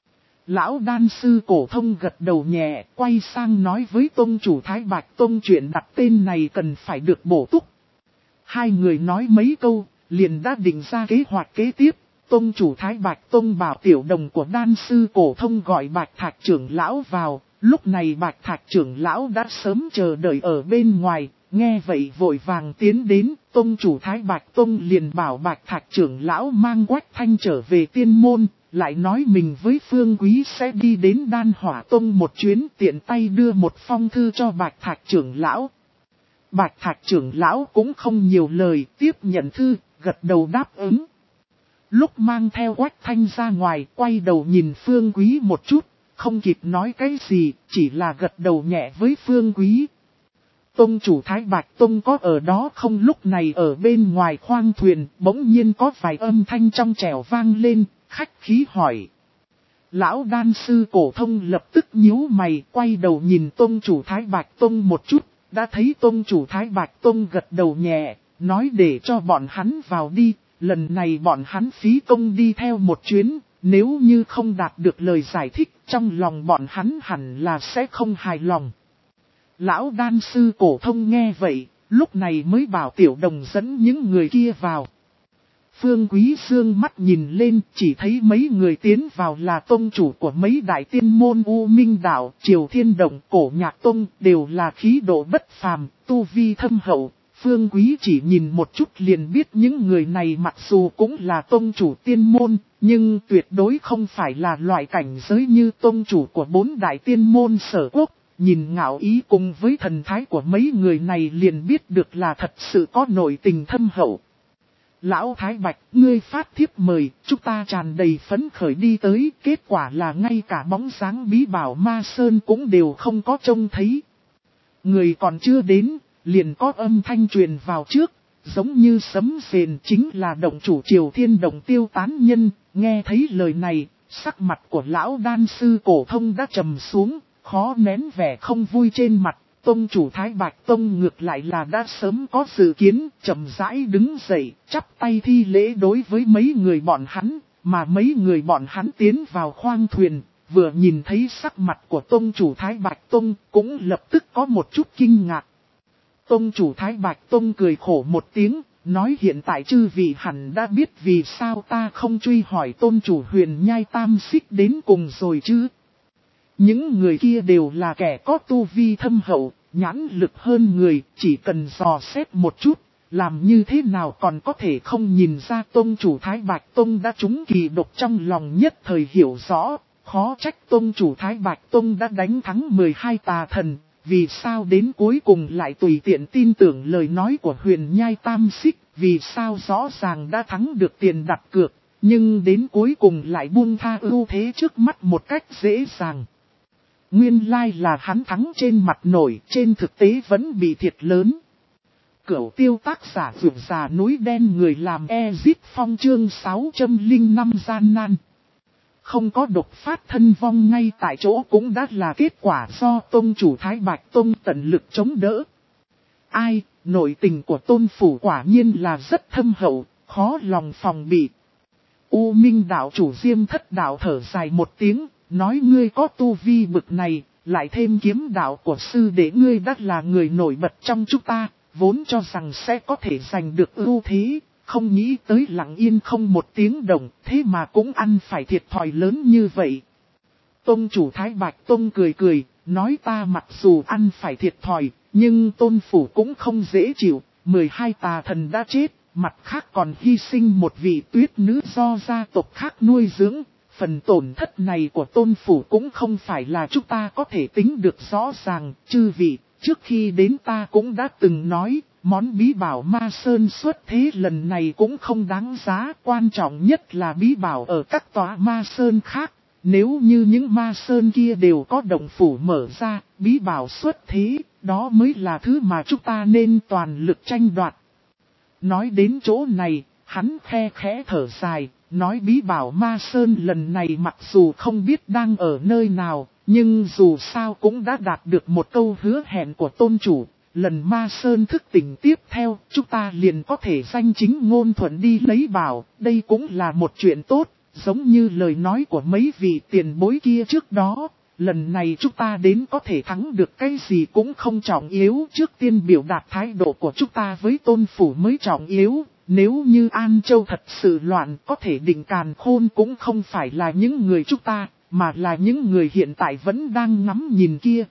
Lão đan sư cổ thông gật đầu nhẹ, quay sang nói với Tông chủ Thái Bạch Tông chuyện đặt tên này cần phải được bổ túc. Hai người nói mấy câu, liền đã định ra kế hoạch kế tiếp. Tông chủ Thái Bạch Tông bảo tiểu đồng của đan sư cổ thông gọi Bạch Thạch trưởng lão vào. Lúc này Bạch Thạch trưởng lão đã sớm chờ đợi ở bên ngoài, nghe vậy vội vàng tiến đến. Tông chủ Thái Bạch Tông liền bảo Bạch Thạch trưởng lão mang Quách Thanh trở về tiên môn, lại nói mình với Phương Quý sẽ đi đến Đan Hỏa Tông một chuyến, tiện tay đưa một phong thư cho Bạch Thạch trưởng lão. Bạch Thạch trưởng lão cũng không nhiều lời, tiếp nhận thư, gật đầu đáp ứng. Lúc mang theo Quách Thanh ra ngoài, quay đầu nhìn Phương Quý một chút, không kịp nói cái gì, chỉ là gật đầu nhẹ với Phương Quý. Tông chủ Thái Bạch Tông có ở đó không? Lúc này ở bên ngoài khoang thuyền, bỗng nhiên có vài âm thanh trong trẻo vang lên, khách khí hỏi. Lão đan sư cổ thông lập tức nhíu mày, quay đầu nhìn Tông chủ Thái Bạch Tông một chút, đã thấy Tông chủ Thái Bạch Tông gật đầu nhẹ, nói để cho bọn hắn vào đi, lần này bọn hắn phí công đi theo một chuyến, nếu như không đạt được lời giải thích, trong lòng bọn hắn hẳn là sẽ không hài lòng. Lão đan sư cổ thông nghe vậy, lúc này mới bảo Tiểu Đồng dẫn những người kia vào. Phương Quý Dương mắt nhìn lên, chỉ thấy mấy người tiến vào là tông chủ của mấy đại tiên môn U Minh Đạo, Triều Thiên Động, Cổ Nhạc Tông, đều là khí độ bất phàm, tu vi thâm hậu. Phương Quý chỉ nhìn một chút liền biết những người này mặc dù cũng là tông chủ tiên môn, nhưng tuyệt đối không phải là loại cảnh giới như tông chủ của bốn đại tiên môn Sở Quốc. Nhìn ngạo ý cùng với thần thái của mấy người này liền biết được là thật sự có nội tình thâm hậu. Lão Thái Bạch, ngươi phát thiếp mời, chúng ta tràn đầy phấn khởi đi tới, kết quả là ngay cả bóng dáng bí bảo Ma Sơn cũng đều không có trông thấy. Người còn chưa đến, liền có âm thanh truyền vào trước, giống như sấm rền, chính là động chủ Triều Thiên Động Tiêu Tán Nhân. Nghe thấy lời này, sắc mặt của lão đan sư cổ thông đã trầm xuống, khó nén vẻ không vui trên mặt. Tông chủ Thái Bạch Tông ngược lại là đã sớm có dự kiến, chậm rãi đứng dậy, chắp tay thi lễ đối với mấy người bọn hắn, mà mấy người bọn hắn tiến vào khoang thuyền, vừa nhìn thấy sắc mặt của tông chủ Thái Bạch Tông, cũng lập tức có một chút kinh ngạc. Tông chủ Thái Bạch Tông cười khổ một tiếng, nói hiện tại chư vị hẳn đã biết vì sao ta không truy hỏi tôn chủ Huyền Nhai Tam Xích đến cùng rồi chứ. Những người kia đều là kẻ có tu vi thâm hậu, nhãn lực hơn người, chỉ cần dò xét một chút, làm như thế nào còn có thể không nhìn ra tông chủ Thái Bạch Tông đã trúng kỳ độc, trong lòng nhất thời hiểu rõ, khó trách tông chủ Thái Bạch Tông đã đánh thắng mười hai tà thần, vì sao đến cuối cùng lại tùy tiện tin tưởng lời nói của Huyền Nhai Tam Xích, vì sao rõ ràng đã thắng được tiền đặt cược, nhưng đến cuối cùng lại buông tha ưu thế trước mắt một cách dễ dàng. Nguyên lai là hắn thắng trên mặt nổi, trên thực tế vẫn bị thiệt lớn. Cửu tiêu tác giả vượt già núi đen người làm Ezit Phong chương sáu trăm lẻ năm gian nan. Không có độc phát thân vong ngay tại chỗ cũng đã là kết quả do tông chủ Thái Bạch Tông tận lực chống đỡ. Ai, nội tình của tôn phủ quả nhiên là rất thâm hậu, khó lòng phòng bị. U Minh đạo chủ Diêm Thất đạo thở dài một tiếng. Nói ngươi có tu vi bực này, lại thêm kiếm đạo của sư đệ ngươi đã là người nổi bật trong chúng ta, vốn cho rằng sẽ có thể giành được ưu thế, không nghĩ tới lặng yên không một tiếng động, thế mà cũng ăn phải thiệt thòi lớn như vậy. Tông chủ Thái Bạch Tông cười cười, nói ta mặc dù ăn phải thiệt thòi, nhưng tôn phủ cũng không dễ chịu, mười hai tà thần đã chết, mặt khác còn hy sinh một vị tuyết nữ do gia tộc khác nuôi dưỡng. Phần tổn thất này của tôn phủ cũng không phải là chúng ta có thể tính được rõ ràng, chư vị, trước khi đến ta cũng đã từng nói, món bí bảo Ma Sơn xuất thế lần này cũng không đáng giá, quan trọng nhất là bí bảo ở các tòa Ma Sơn khác, nếu như những Ma Sơn kia đều có động phủ mở ra, bí bảo xuất thế, đó mới là thứ mà chúng ta nên toàn lực tranh đoạt. Nói đến chỗ này, hắn khe khẽ thở dài. Nói bí bảo Ma Sơn lần này mặc dù không biết đang ở nơi nào, nhưng dù sao cũng đã đạt được một câu hứa hẹn của tôn chủ. Lần Ma Sơn thức tỉnh tiếp theo, chúng ta liền có thể danh chính ngôn thuận đi lấy bảo, đây cũng là một chuyện tốt, giống như lời nói của mấy vị tiền bối kia trước đó. Lần này chúng ta đến có thể thắng được cái gì cũng không trọng yếu, trước tiên biểu đạt thái độ của chúng ta với tôn phủ mới trọng yếu. Nếu như An Châu thật sự loạn, có thể định càn khôn cũng không phải là những người chúng ta, mà là những người hiện tại vẫn đang ngắm nhìn kia.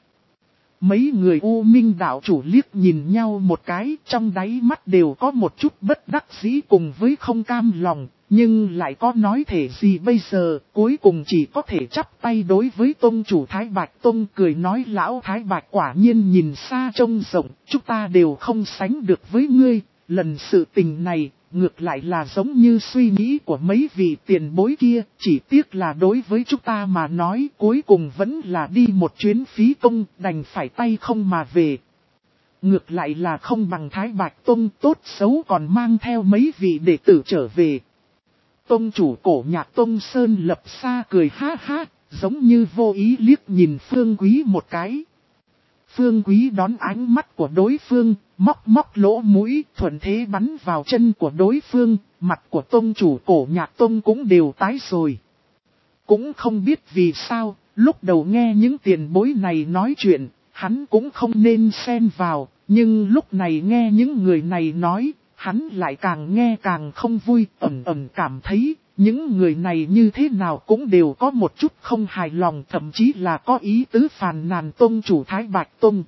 Mấy người U Minh đạo chủ liếc nhìn nhau một cái, trong đáy mắt đều có một chút bất đắc dĩ cùng với không cam lòng, nhưng lại có nói thể gì bây giờ, cuối cùng chỉ có thể chắp tay đối với tông chủ Thái Bạch Tông cười nói lão Thái Bạch quả nhiên nhìn xa trông rộng, chúng ta đều không sánh được với ngươi. Lần sự tình này, ngược lại là giống như suy nghĩ của mấy vị tiền bối kia, chỉ tiếc là đối với chúng ta mà nói cuối cùng vẫn là đi một chuyến phí công, đành phải tay không mà về. Ngược lại là không bằng Thái Bạch Tông tốt xấu còn mang theo mấy vị đệ tử trở về. Tông chủ Cổ Nhạc Tông Sơn Lập Sa cười ha ha, giống như vô ý liếc nhìn Phương Quý một cái. Phương Quý đón ánh mắt của đối phương, móc móc lỗ mũi, thuận thế bắn vào chân của đối phương, mặt của tông chủ Cổ Nhạc Tông cũng đều tái rồi. Cũng không biết vì sao, lúc đầu nghe những tiền bối này nói chuyện, hắn cũng không nên xen vào, nhưng lúc này nghe những người này nói, hắn lại càng nghe càng không vui, ẩn ẩn cảm thấy, những người này như thế nào cũng đều có một chút không hài lòng, thậm chí là có ý tứ phàn nàn tông chủ Thái Bạch Tông.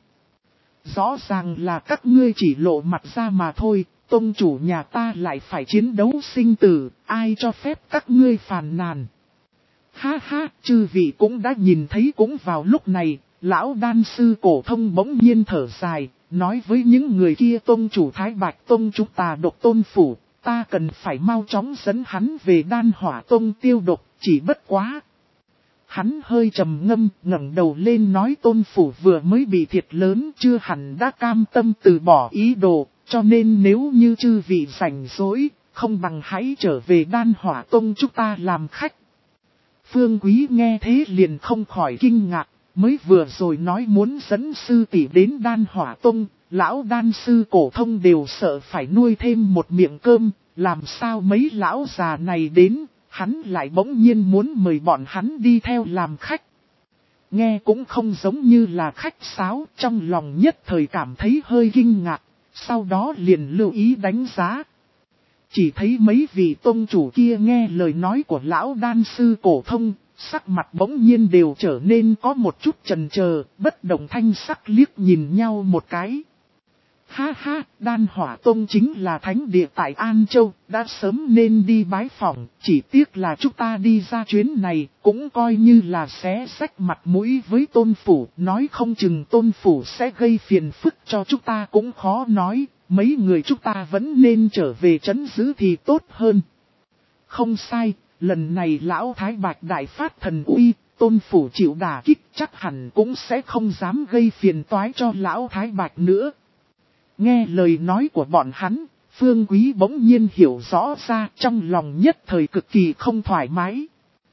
Rõ ràng là các ngươi chỉ lộ mặt ra mà thôi, tông chủ nhà ta lại phải chiến đấu sinh tử, ai cho phép các ngươi phàn nàn. Ha ha, chư vị cũng đã nhìn thấy. Cũng vào lúc này, lão đan sư Cổ Thông bỗng nhiên thở dài, nói với những người kia: tông chủ Thái Bạch Tông chúng ta độc tôn phủ, ta cần phải mau chóng dẫn hắn về Đan Hỏa Tông tiêu độc, chỉ bất quá. Hắn hơi trầm ngâm, ngẩng đầu lên nói: tôn phủ vừa mới bị thiệt lớn, chưa hẳn đã cam tâm từ bỏ ý đồ, cho nên nếu như chư vị rảnh rỗi, không bằng hãy trở về Đan Hỏa Tông chúng ta làm khách. Phương Quý nghe thế liền không khỏi kinh ngạc, mới vừa rồi nói muốn dẫn sư tỷ đến Đan Hỏa Tông, lão đan sư Cổ Thông đều sợ phải nuôi thêm một miệng cơm, làm sao mấy lão già này đến, hắn lại bỗng nhiên muốn mời bọn hắn đi theo làm khách. Nghe cũng không giống như là khách sáo, trong lòng nhất thời cảm thấy hơi kinh ngạc, sau đó liền lưu ý đánh giá. Chỉ thấy mấy vị tông chủ kia nghe lời nói của lão đan sư Cổ Thông, sắc mặt bỗng nhiên đều trở nên có một chút chần chờ, bất động thanh sắc liếc nhìn nhau một cái. Ha ha, Đan Hỏa Tông chính là thánh địa tại An Châu, đã sớm nên đi bái phỏng, chỉ tiếc là chúng ta đi ra chuyến này, cũng coi như là xé rách mặt mũi với tôn phủ, nói không chừng tôn phủ sẽ gây phiền phức cho chúng ta cũng khó nói, mấy người chúng ta vẫn nên trở về trấn giữ thì tốt hơn. Không sai, lần này lão Thái Bạch đại phát thần uy, tôn phủ chịu đả kích chắc hẳn cũng sẽ không dám gây phiền toái cho lão Thái Bạch nữa. Nghe lời nói của bọn hắn, Phương Quý bỗng nhiên hiểu rõ ra, trong lòng nhất thời cực kỳ không thoải mái.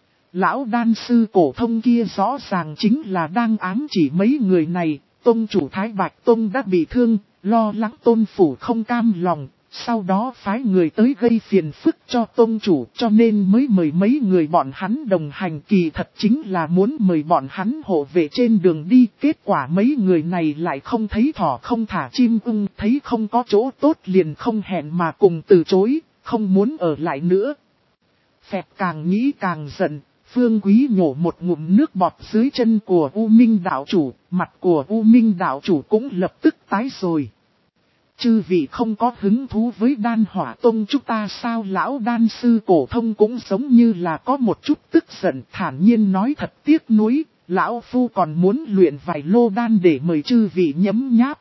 Lão đan sư Cổ Thông kia rõ ràng chính là đang ám chỉ mấy người này, tông chủ Thái Bạch Tông đã bị thương, lo lắng tôn phủ không cam lòng, sau đó phái người tới gây phiền phức cho tông chủ, cho nên mới mời mấy người bọn hắn đồng hành, kỳ thật chính là muốn mời bọn hắn hộ vệ trên đường đi. Kết quả mấy người này lại không thấy thỏ không thả chim ưng, thấy không có chỗ tốt liền không hẹn mà cùng từ chối, không muốn ở lại nữa. Phẹt càng nghĩ càng giận, Phương Quý nhổ một ngụm nước bọt dưới chân của U Minh đạo chủ, mặt của U Minh đạo chủ cũng lập tức tái rồi. Chư vị không có hứng thú với Đan Hỏa Tông chúng ta sao? Lão đan sư Cổ Thông cũng giống như là có một chút tức giận, thản nhiên nói: thật tiếc nuối, lão phu còn muốn luyện vài lô đan để mời chư vị nhấm nháp.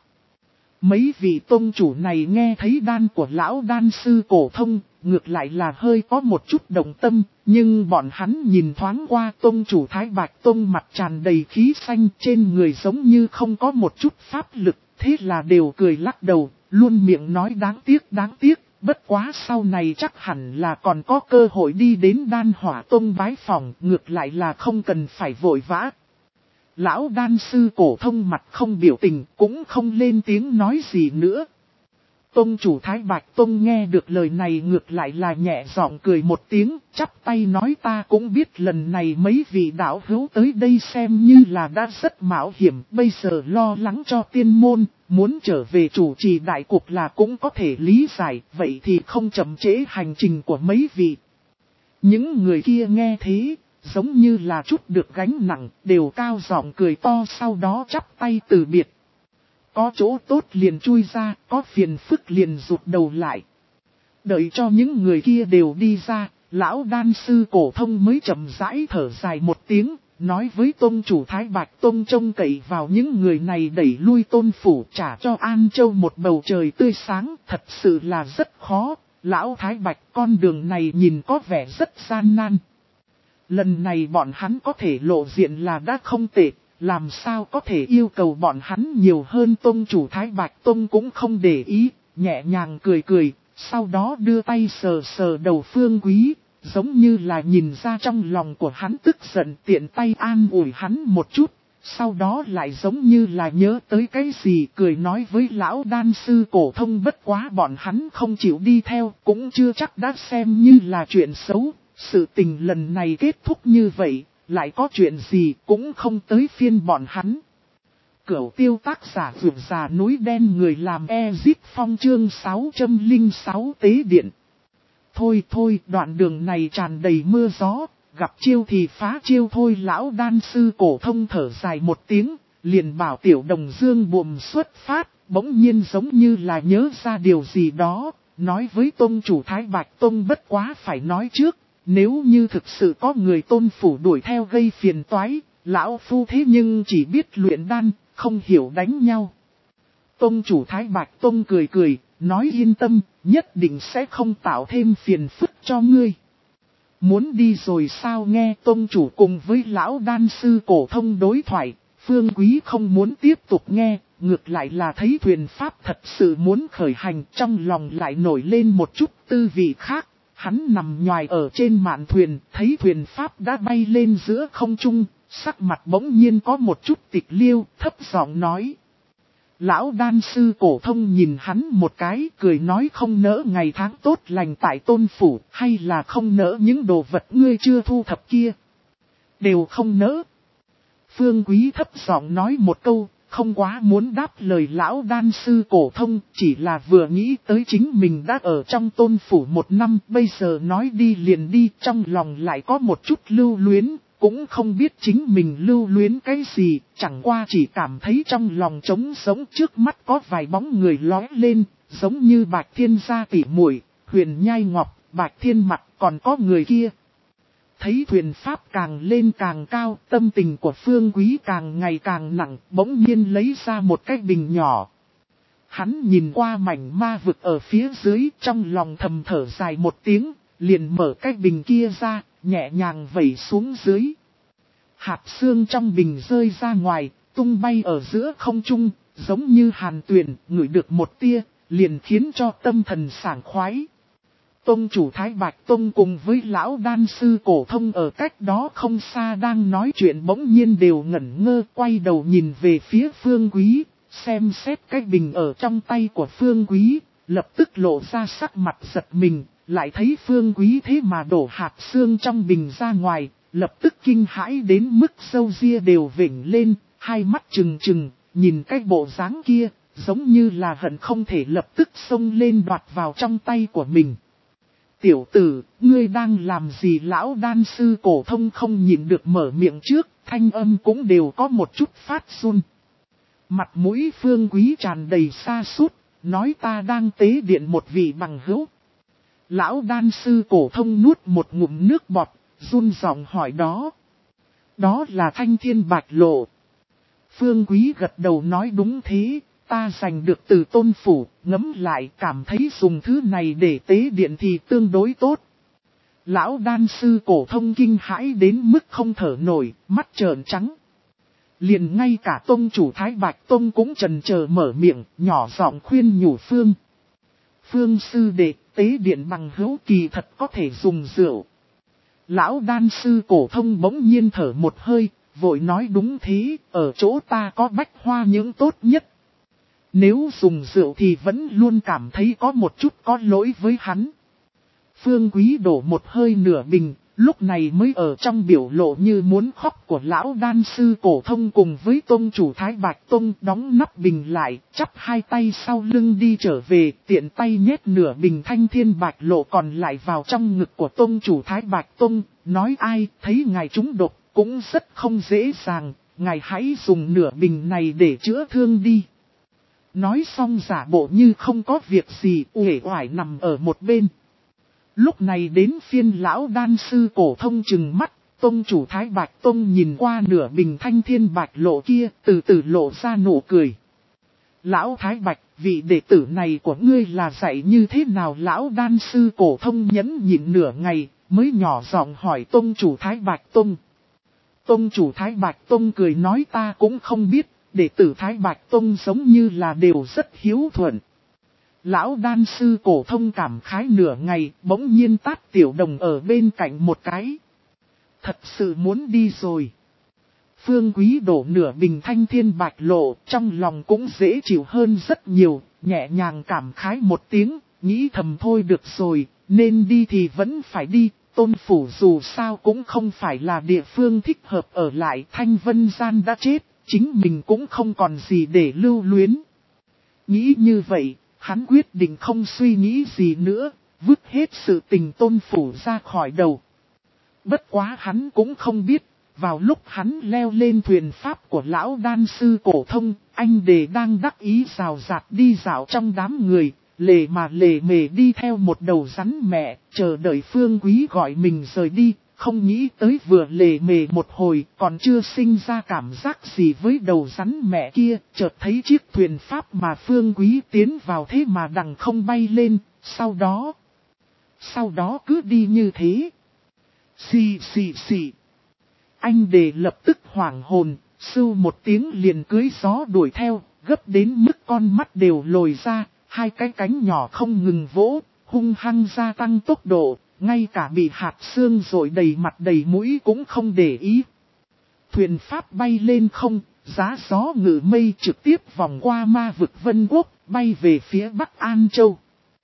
Mấy vị tông chủ này nghe thấy đan của lão đan sư Cổ Thông, ngược lại là hơi có một chút động tâm, nhưng bọn hắn nhìn thoáng qua tông chủ Thái Bạch Tông mặt tràn đầy khí xanh, trên người giống như không có một chút pháp lực, thế là đều cười lắc đầu, luôn miệng nói đáng tiếc đáng tiếc, bất quá sau này chắc hẳn là còn có cơ hội đi đến Đan Hỏa Tông bái phỏng, ngược lại là không cần phải vội vã. Lão đan sư Cổ Thông mặt không biểu tình, cũng không lên tiếng nói gì nữa. Tông chủ Thái Bạch Tông nghe được lời này ngược lại là nhẹ giọng cười một tiếng, chắp tay nói: ta cũng biết lần này mấy vị đạo hữu tới đây xem như là đã rất mạo hiểm, bây giờ lo lắng cho tiên môn, muốn trở về chủ trì đại cục là cũng có thể lý giải, vậy thì không chậm trễ hành trình của mấy vị. Những người kia nghe thế, giống như là chút được gánh nặng, đều cao giọng cười to, sau đó chắp tay từ biệt. Có chỗ tốt liền chui ra, có phiền phức liền rụt đầu lại. Đợi cho những người kia đều đi ra, lão đan sư Cổ Thông mới chậm rãi thở dài một tiếng, nói với tông chủ Thái Bạch Tông trông cậy vào những người này đẩy lui tôn phủ, trả cho An Châu một bầu trời tươi sáng, thật sự là rất khó. Lão Thái Bạch, con đường này nhìn có vẻ rất gian nan. Lần này bọn hắn có thể lộ diện là đã không tệ, làm sao có thể yêu cầu bọn hắn nhiều hơn? Tông chủ Thái Bạch Tông cũng không để ý, nhẹ nhàng cười cười, sau đó đưa tay sờ sờ đầu Phương Quý, giống như là nhìn ra trong lòng của hắn tức giận, tiện tay an ủi hắn một chút, Sau đó lại giống như là nhớ tới cái gì cười nói với lão đan sư cổ thông bất quá bọn hắn không chịu đi theo cũng chưa chắc đã xem như là chuyện xấu. Sự tình lần này kết thúc như vậy, lại có chuyện gì cũng không tới phiên bọn hắn. Cửu tiêu tác giả vượt già núi đen người làm Ezip Phong chương sáu trăm lẻ sáu tế điện. Thôi thôi, đoạn đường này tràn đầy mưa gió, gặp chiêu thì phá chiêu thôi. Lão đan sư cổ thông thở dài một tiếng, liền bảo Tiểu Đồng Dương buồm xuất phát, bỗng nhiên giống như là nhớ ra điều gì đó, nói với tông chủ Thái Bạch Tông bất quá phải nói trước, nếu như thực sự có người tôn phủ đuổi theo gây phiền toái, lão phu thế nhưng chỉ biết luyện đan, không hiểu đánh nhau. Tông chủ Thái Bạch Tông cười cười, nói yên tâm, nhất định sẽ không tạo thêm phiền phức cho ngươi. Muốn đi rồi sao? Nghe tông chủ cùng với lão đan sư cổ thông đối thoại, Phương Quý không muốn tiếp tục nghe, ngược lại là thấy thuyền pháp thật sự muốn khởi hành, trong lòng lại nổi lên một chút tư vị khác. Hắn nằm nhoài ở trên mạn thuyền, thấy thuyền pháp đã bay lên giữa không trung, sắc mặt bỗng nhiên có một chút tịch liêu, thấp giọng nói. Lão đan sư cổ thông nhìn hắn một cái, cười nói không nỡ ngày tháng tốt lành tại tôn phủ, hay là không nỡ những đồ vật ngươi chưa thu thập kia. Đều không nỡ. Phương Quý thấp giọng nói một câu, không quá muốn đáp lời lão đan sư cổ thông, chỉ là vừa nghĩ tới chính mình đã ở trong tôn phủ một năm, bây giờ nói đi liền đi, trong lòng lại có một chút lưu luyến. Cũng không biết chính mình lưu luyến cái gì, chẳng qua chỉ cảm thấy trong lòng trống sống, trước mắt có vài bóng người lóe lên, giống như Bạch Thiên gia tỷ muội, Huyền Nhai Ngọc, Bạch Thiên Mặt, còn có người kia. Thấy thuyền pháp càng lên càng cao, tâm tình của Phương Quý càng ngày càng nặng, bỗng nhiên lấy ra một cái bình nhỏ. Hắn nhìn qua mảnh ma vực ở phía dưới, trong lòng thầm thở dài một tiếng, liền mở cái bình kia ra, nhẹ nhàng vẩy xuống dưới. Hạt xương trong bình rơi ra ngoài, tung bay ở giữa không trung, giống như hàn tuyền, ngửi được một tia, liền khiến cho tâm thần sảng khoái. Tông chủ Thái Bạch Tông cùng với lão đan sư cổ thông ở cách đó không xa đang nói chuyện bỗng nhiên đều ngẩn ngơ, quay đầu nhìn về phía Phương Quý, xem xét cái bình ở trong tay của Phương Quý, lập tức lộ ra sắc mặt giật mình. Lại thấy Phương Quý thế mà đổ hạt xương trong bình ra ngoài, lập tức kinh hãi đến mức râu ria đều vểnh lên, hai mắt trừng trừng, nhìn cái bộ dáng kia, giống như là hận không thể lập tức xông lên đoạt vào trong tay của mình. Tiểu tử, ngươi đang làm gì? Lão đan sư cổ thông không nhịn được mở miệng trước, thanh âm cũng đều có một chút phát run. Mặt mũi Phương Quý tràn đầy sa sút, nói ta đang tế điện một vị bằng hữu. Lão đan sư cổ thông nuốt một ngụm nước bọt, run giọng hỏi đó. Đó là Thanh Thiên Bạch Lộ. Phương Quý gật đầu nói đúng thế, ta giành được từ tôn phủ, ngẫm lại cảm thấy dùng thứ này để tế điện thì tương đối tốt. Lão đan sư cổ thông kinh hãi đến mức không thở nổi, mắt trợn trắng. Liền ngay cả tông chủ Thái Bạch Tông cũng chần chờ mở miệng, nhỏ giọng khuyên nhủ Phương. Phương sư đệ, tế điện bằng hữu kỳ thật có thể dùng rượu. Lão đan sư cổ thông bỗng nhiên thở một hơi, vội nói đúng thế, ở chỗ ta có bách hoa những tốt nhất. Nếu dùng rượu thì vẫn luôn cảm thấy có một chút có lỗi với hắn. Phương Quý đổ một hơi nửa bình, lúc này mới ở trong biểu lộ như muốn khóc của lão đan sư cổ thông cùng với tông chủ Thái Bạch Tông đóng nắp bình lại, chắp hai tay sau lưng đi trở về, tiện tay nhét nửa bình Thanh Thiên Bạch Lộ còn lại vào trong ngực của tông chủ Thái Bạch Tông, nói ai thấy ngài trúng độc cũng rất không dễ dàng, ngài hãy dùng nửa bình này để chữa thương đi. Nói xong giả bộ như không có việc gì, uể oải nằm ở một bên. Lúc này đến phiên lão đan sư cổ thông trừng mắt, tông chủ Thái Bạch Tông nhìn qua nửa bình Thanh Thiên Bạch Lộ kia, từ từ lộ ra nụ cười. Lão Thái Bạch, vị đệ tử này của ngươi là dạy như thế nào? Lão đan sư cổ thông nhẫn nhịn nửa ngày, mới nhỏ giọng hỏi tông chủ Thái Bạch Tông. Tông chủ Thái Bạch Tông cười nói ta cũng không biết, đệ tử Thái Bạch Tông giống như là đều rất hiếu thuận. Lão đan sư cổ thông cảm khái nửa ngày, bỗng nhiên tát Tiểu Đồng ở bên cạnh một cái. Thật sự muốn đi rồi. Phương Quý đổ nửa bình thanh thiên bạch lộ, trong lòng cũng dễ chịu hơn rất nhiều, nhẹ nhàng cảm khái một tiếng, nghĩ thầm thôi được rồi, nên đi thì vẫn phải đi, Tôn Phủ dù sao cũng không phải là địa phương thích hợp ở lại, Thanh Vân Gian đã chết, chính mình cũng không còn gì để lưu luyến. Nghĩ như vậy, hắn quyết định không suy nghĩ gì nữa, vứt hết sự tình Tôn Phủ ra khỏi đầu. Bất quá hắn cũng không biết, vào lúc hắn leo lên thuyền pháp của lão đan sư cổ thông, anh đề đang đắc ý rào rạt đi dạo trong đám người, lề mà lề mề đi theo một đầu rắn mẹ, chờ đợi Phương Quý gọi mình rời đi, không nghĩ tới vừa lề mề một hồi, còn chưa sinh ra cảm giác gì với đầu rắn mẹ kia, chợt thấy chiếc thuyền pháp mà Phương Quý tiến vào thế mà đằng không bay lên, sau đó, sau đó cứ đi như thế. Xì xì xì. Anh đề lập tức hoảng hồn, sưu một tiếng liền cưới gió đuổi theo, gấp đến mức con mắt đều lồi ra, hai cái cánh nhỏ không ngừng vỗ, hung hăng gia tăng tốc độ, ngay cả bị hạt sương rội đầy mặt đầy mũi cũng không để ý. Thuyền pháp bay lên không, giá gió ngự mây trực tiếp vòng qua ma vực Vân Quốc, bay về phía Bắc An Châu.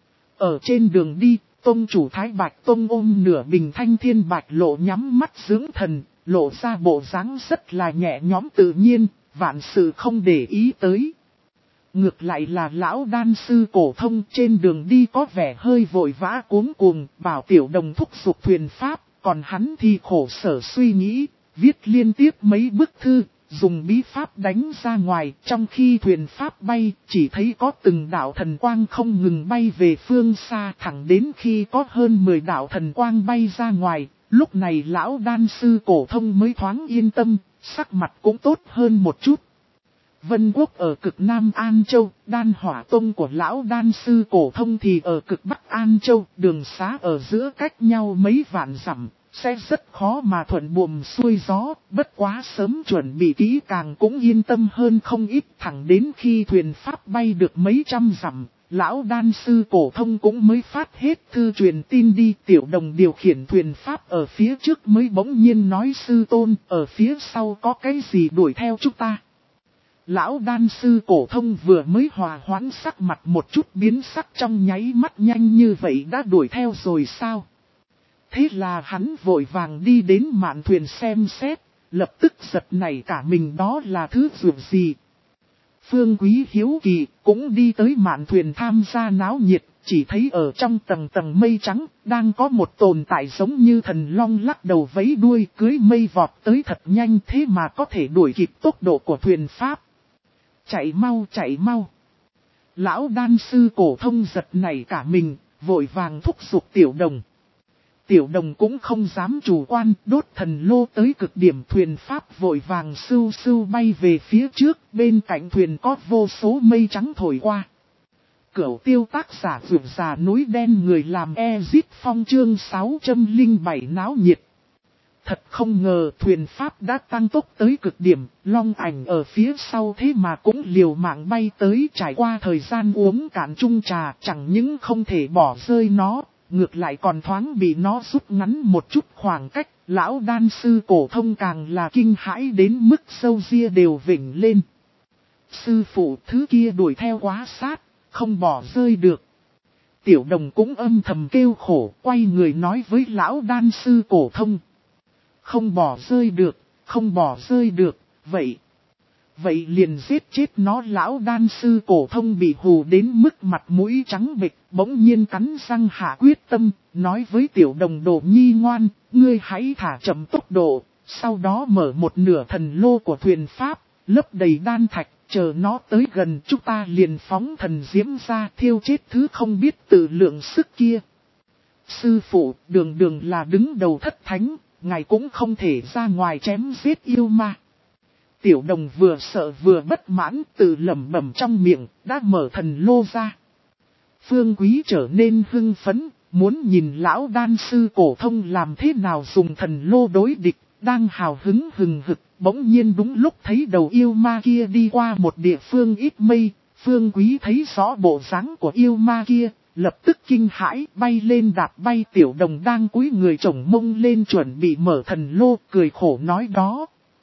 Ở trên đường đi, Tông chủ Thái Bạch Tông ôm nửa bình thanh thiên bạch lộ nhắm mắt dưỡng thần, lộ ra bộ dáng rất là nhẹ nhõm tự nhiên, vạn sự không để ý tới. Ngược lại là lão đan sư cổ thông trên đường đi có vẻ hơi vội vã cuống cuồng, bảo tiểu đồng thúc giục thuyền pháp, còn hắn thì khổ sở suy nghĩ, viết liên tiếp mấy bức thư, dùng bí pháp đánh ra ngoài, trong khi thuyền pháp bay, chỉ thấy có từng đạo thần quang không ngừng bay về phương xa, thẳng đến khi có hơn mười đạo thần quang bay ra ngoài, lúc này lão đan sư cổ thông mới thoáng yên tâm, sắc mặt cũng tốt hơn một chút. Vân Quốc ở cực Nam An Châu, Đan Hỏa Tông của lão đan sư cổ thông thì ở cực Bắc An Châu, đường xá ở giữa cách nhau mấy vạn dặm, sẽ rất khó mà thuận buồm xuôi gió, bất quá sớm chuẩn bị kỹ càng cũng yên tâm hơn không ít, thẳng đến khi thuyền pháp bay được mấy trăm dặm, lão đan sư cổ thông cũng mới phát hết thư truyền tin đi. Tiểu đồng điều khiển thuyền pháp ở phía trước mới bỗng nhiên nói sư tôn, ở phía sau có cái gì đuổi theo chúng ta. Lão đan sư cổ thông vừa mới hòa hoãn sắc mặt một chút biến sắc trong nháy mắt, nhanh như vậy đã đuổi theo rồi sao? Thế là hắn vội vàng đi đến mạn thuyền xem xét, lập tức giật nảy cả mình, đó là thứ dường gì. Phương Quý hiếu kỳ cũng đi tới mạn thuyền tham gia náo nhiệt, chỉ thấy ở trong tầng tầng mây trắng đang có một tồn tại giống như thần long lắc đầu vẫy đuôi cưới mây vọt tới thật nhanh, thế mà có thể đuổi kịp tốc độ của thuyền pháp. Chạy mau chạy mau. Lão đan sư cổ thông giật nảy cả mình, vội vàng thúc giục tiểu đồng. Tiểu đồng cũng không dám chủ quan, đốt thần lô tới cực điểm, thuyền pháp vội vàng sưu sưu bay về phía trước, bên cạnh thuyền có vô số mây trắng thổi qua. Cửu tiêu tác giả vượt già núi đen người làm Ezit Phong chương sáu trăm lẻ bảy náo nhiệt. Thật không ngờ thuyền pháp đã tăng tốc tới cực điểm, long ảnh ở phía sau thế mà cũng liều mạng bay tới, trải qua thời gian uống cạn chung trà, chẳng những không thể bỏ rơi nó, ngược lại còn thoáng bị nó rút ngắn một chút khoảng cách. Lão đan sư cổ thông càng là kinh hãi đến mức râu ria đều vểnh lên. Sư phụ, thứ kia đuổi theo quá sát, không bỏ rơi được. Tiểu đồng cũng âm thầm kêu khổ, quay người nói với lão đan sư cổ thông. Không bỏ rơi được, không bỏ rơi được, vậy. Vậy liền giết chết nó. Lão đan sư cổ thông bị hù đến mức mặt mũi trắng bệch, bỗng nhiên cắn răng hạ quyết tâm, nói với tiểu đồng đồ nhi ngoan, ngươi hãy thả chậm tốc độ, sau đó mở một nửa thần lô của thuyền pháp, lấp đầy đan thạch, chờ nó tới gần chúng ta liền phóng thần diễm ra thiêu chết thứ không biết tự lượng sức kia. Sư phụ, đường đường là đứng đầu thất thánh, ngài cũng không thể ra ngoài chém giết yêu ma. Tiểu đồng vừa sợ vừa bất mãn, tự lẩm bẩm trong miệng, đã mở thần lô ra. Phương Quý trở nên hưng phấn, muốn nhìn lão đan sư cổ thông làm thế nào dùng thần lô đối địch, đang hào hứng hừng hực, bỗng nhiên đúng lúc thấy đầu yêu ma kia đi qua một địa phương ít mây. Phương Quý thấy rõ bộ dáng của yêu ma kia, lập tức kinh hãi, bay lên đạp bay tiểu đồng đang cúi người chổng mông lên chuẩn bị mở thần lô, cười khổ nói đó.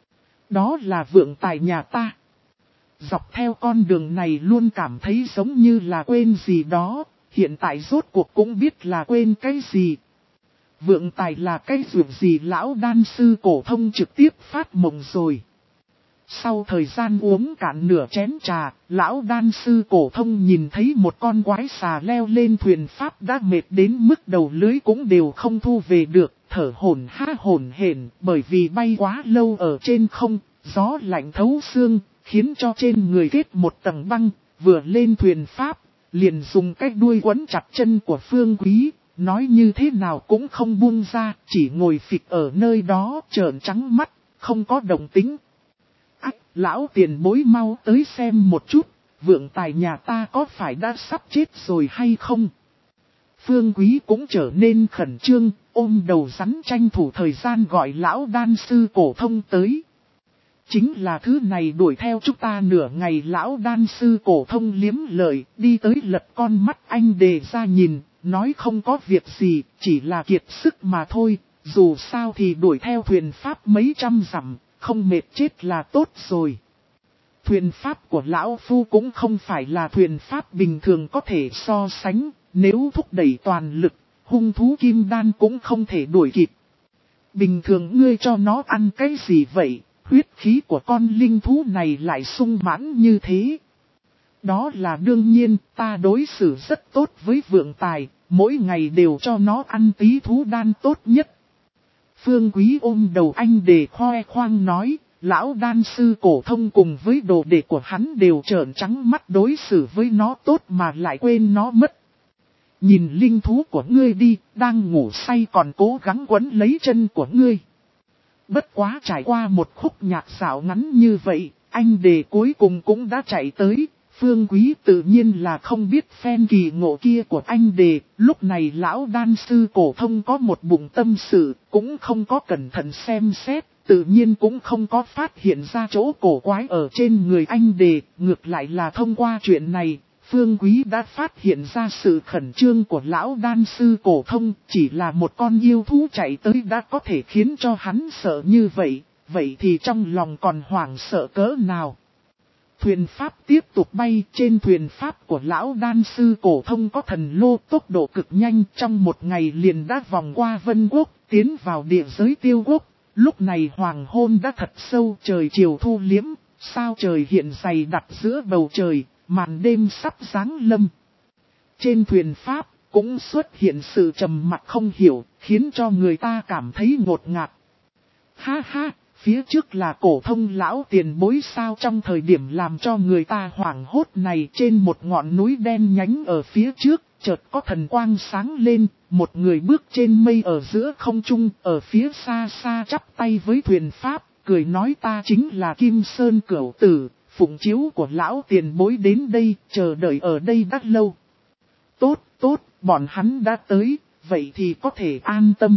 Đó là vượng tài nhà ta. Dọc theo con đường này luôn cảm thấy giống như là quên gì đó, hiện tại rốt cuộc cũng biết là quên cái gì. Vượng tài là cái việc gì lão đan sư cổ thông trực tiếp phát mộng rồi. Sau thời gian uống cạn nửa chén trà, lão đan sư cổ thông nhìn thấy một con quái xà leo lên thuyền pháp đã mệt đến mức đầu lưới cũng đều không thu về được, thở hổn há hổn hển bởi vì bay quá lâu ở trên không, gió lạnh thấu xương, khiến cho trên người kết một tầng băng, vừa lên thuyền pháp, liền dùng cái đuôi quấn chặt chân của Phương Quý, nói như thế nào cũng không buông ra, chỉ ngồi phịch ở nơi đó trợn trắng mắt, không có động tĩnh. Ách, lão tiền bối mau tới xem một chút, vượng tài nhà ta có phải đã sắp chết rồi hay không? Phương Quý cũng trở nên khẩn trương, ôm đầu rắn tranh thủ thời gian gọi lão đan sư cổ thông tới. Chính là thứ này đuổi theo chúng ta nửa ngày, lão đan sư cổ thông liếm lợi, đi tới lật con mắt anh đề ra nhìn, nói không có việc gì, chỉ là kiệt sức mà thôi, dù sao thì đuổi theo thuyền pháp mấy trăm dặm, không mệt chết là tốt rồi. Thuyền pháp của lão phu cũng không phải là thuyền pháp bình thường có thể so sánh, nếu thúc đẩy toàn lực, hung thú kim đan cũng không thể đuổi kịp. Bình thường ngươi cho nó ăn cái gì vậy? Huyết khí của con linh thú này lại sung mãn như thế. Đó là đương nhiên, ta đối xử rất tốt với vượng tài, mỗi ngày đều cho nó ăn tí thú đan tốt nhất. Phương Quý ôm đầu anh để khoe khoang nói, lão đan sư cổ thông cùng với đồ đệ của hắn đều trợn trắng mắt đối xử với nó tốt mà lại quên nó mất. Nhìn linh thú của ngươi đi, đang ngủ say còn cố gắng quấn lấy chân của ngươi. Bất quá trải qua một khúc nhạc xảo ngắn như vậy, anh đề cuối cùng cũng đã chạy tới. Phương Quý tự nhiên là không biết phen kỳ ngộ kia của anh đề. Lúc này lão đan sư cổ thông có một bụng tâm sự, cũng không có cẩn thận xem xét, tự nhiên cũng không có phát hiện ra chỗ cổ quái ở trên người anh đề. Ngược lại là thông qua chuyện này, Phương Quý đã phát hiện ra sự khẩn trương của lão đan sư cổ thông, chỉ là một con yêu thú chạy tới đã có thể khiến cho hắn sợ như vậy, vậy thì trong lòng còn hoảng sợ cỡ nào. Thuyền pháp tiếp tục bay, trên thuyền pháp của lão đan sư cổ thông có thần lô tốc độ cực nhanh, trong một ngày liền đã vòng qua Vân Quốc, tiến vào địa giới Tiêu Quốc. Lúc này hoàng hôn đã thật sâu, trời chiều thu liếm, sao trời hiện dày đặc giữa bầu trời. Màn đêm sắp giáng lâm. Trên thuyền pháp cũng xuất hiện sự trầm mặc không hiểu, khiến cho người ta cảm thấy ngột ngạt. Ha ha, phía trước là cổ thông lão tiền bối sao? Trong thời điểm làm cho người ta hoảng hốt này, trên một ngọn núi đen nhánh ở phía trước, chợt có thần quang sáng lên, một người bước trên mây ở giữa không trung, ở phía xa xa chắp tay với thuyền pháp, cười nói ta chính là Kim Sơn Cửu Tử. Phụng chiếu của lão tiền bối đến đây, chờ đợi ở đây đã lâu. Tốt, tốt, bọn hắn đã tới, vậy thì có thể an tâm.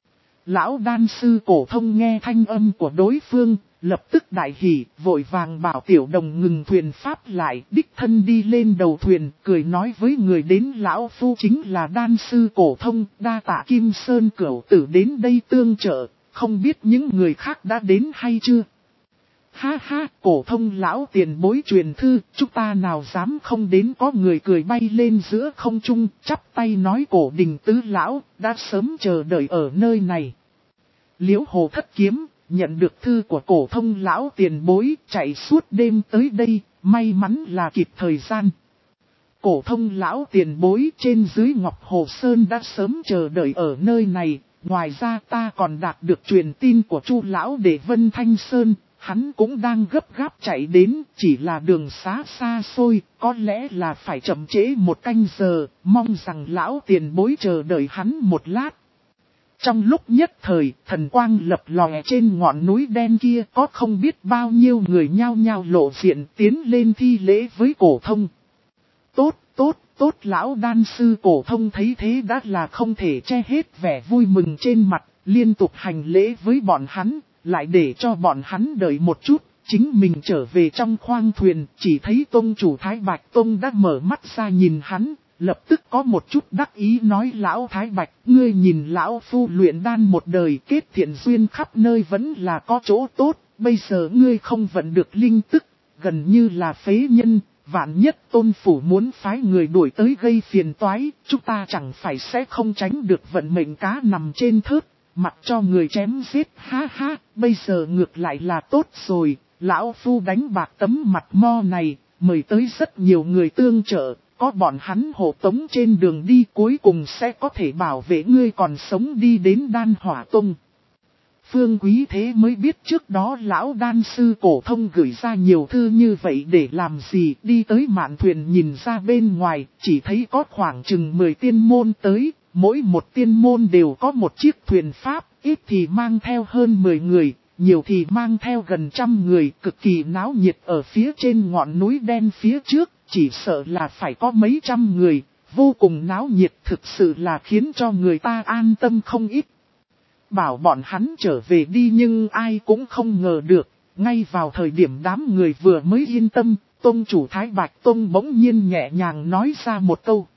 Lão đan sư cổ thông nghe thanh âm của đối phương, lập tức đại hỉ, vội vàng bảo tiểu đồng ngừng thuyền pháp lại, đích thân đi lên đầu thuyền, cười nói với người đến lão phu chính là đan sư cổ thông, đa tạ Kim Sơn Cửu Tử đến đây tương trợ, không biết những người khác đã đến hay chưa. Ha ha, cổ thông lão tiền bối truyền thư, chúng ta nào dám không đến. Có người cười bay lên giữa không trung, chắp tay nói cổ đình tứ lão, đã sớm chờ đợi ở nơi này. Liễu Hồ Thất Kiếm, nhận được thư của cổ thông lão tiền bối, chạy suốt đêm tới đây, may mắn là kịp thời gian. Cổ thông lão tiền bối trên dưới Ngọc Hồ Sơn đã sớm chờ đợi ở nơi này, ngoài ra ta còn đạt được truyền tin của Chu lão để Vân Thanh Sơn. Hắn cũng đang gấp gáp chạy đến, chỉ là đường xá xa xôi, có lẽ là phải chậm trễ một canh giờ, mong rằng lão tiền bối chờ đợi hắn một lát. Trong lúc nhất thời, thần quang lập lòe trên ngọn núi đen kia, có không biết bao nhiêu người nhao nhao lộ diện tiến lên thi lễ với cổ thông. Tốt, tốt, tốt lão đan sư cổ thông thấy thế đã là không thể che hết vẻ vui mừng trên mặt, liên tục hành lễ với bọn hắn. Lại để cho bọn hắn đợi một chút, chính mình trở về trong khoang thuyền, chỉ thấy tông chủ Thái Bạch Tông đã mở mắt ra nhìn hắn, lập tức có một chút đắc ý nói lão Thái Bạch, ngươi nhìn lão phu luyện đan một đời kết thiện duyên khắp nơi vẫn là có chỗ tốt, bây giờ ngươi không vận được linh tức, gần như là phế nhân, vạn nhất tôn phủ muốn phái người đuổi tới gây phiền toái, chúng ta chẳng phải sẽ không tránh được vận mệnh cá nằm trên thớt, mặc cho người chém giết, ha ha, bây giờ ngược lại là tốt rồi, lão phu đánh bạc tấm mặt mo này, mời tới rất nhiều người tương trợ, có bọn hắn hộ tống trên đường đi cuối cùng sẽ có thể bảo vệ ngươi còn sống đi đến Đan Hỏa Tông. Phương Quý thế mới biết trước đó lão đan sư cổ thông gửi ra nhiều thư như vậy để làm gì, đi tới mạn thuyền nhìn ra bên ngoài, chỉ thấy có khoảng chừng mười tiên môn tới, mỗi một tiên môn đều có một chiếc thuyền pháp, ít thì mang theo hơn mười người, nhiều thì mang theo gần trăm người, cực kỳ náo nhiệt ở phía trên ngọn núi đen phía trước, chỉ sợ là phải có mấy trăm người, vô cùng náo nhiệt thực sự là khiến cho người ta an tâm không ít. Bảo bọn hắn trở về đi nhưng ai cũng không ngờ được, ngay vào thời điểm đám người vừa mới yên tâm, tông chủ Thái Bạch Tông bỗng nhiên nhẹ nhàng nói ra một câu.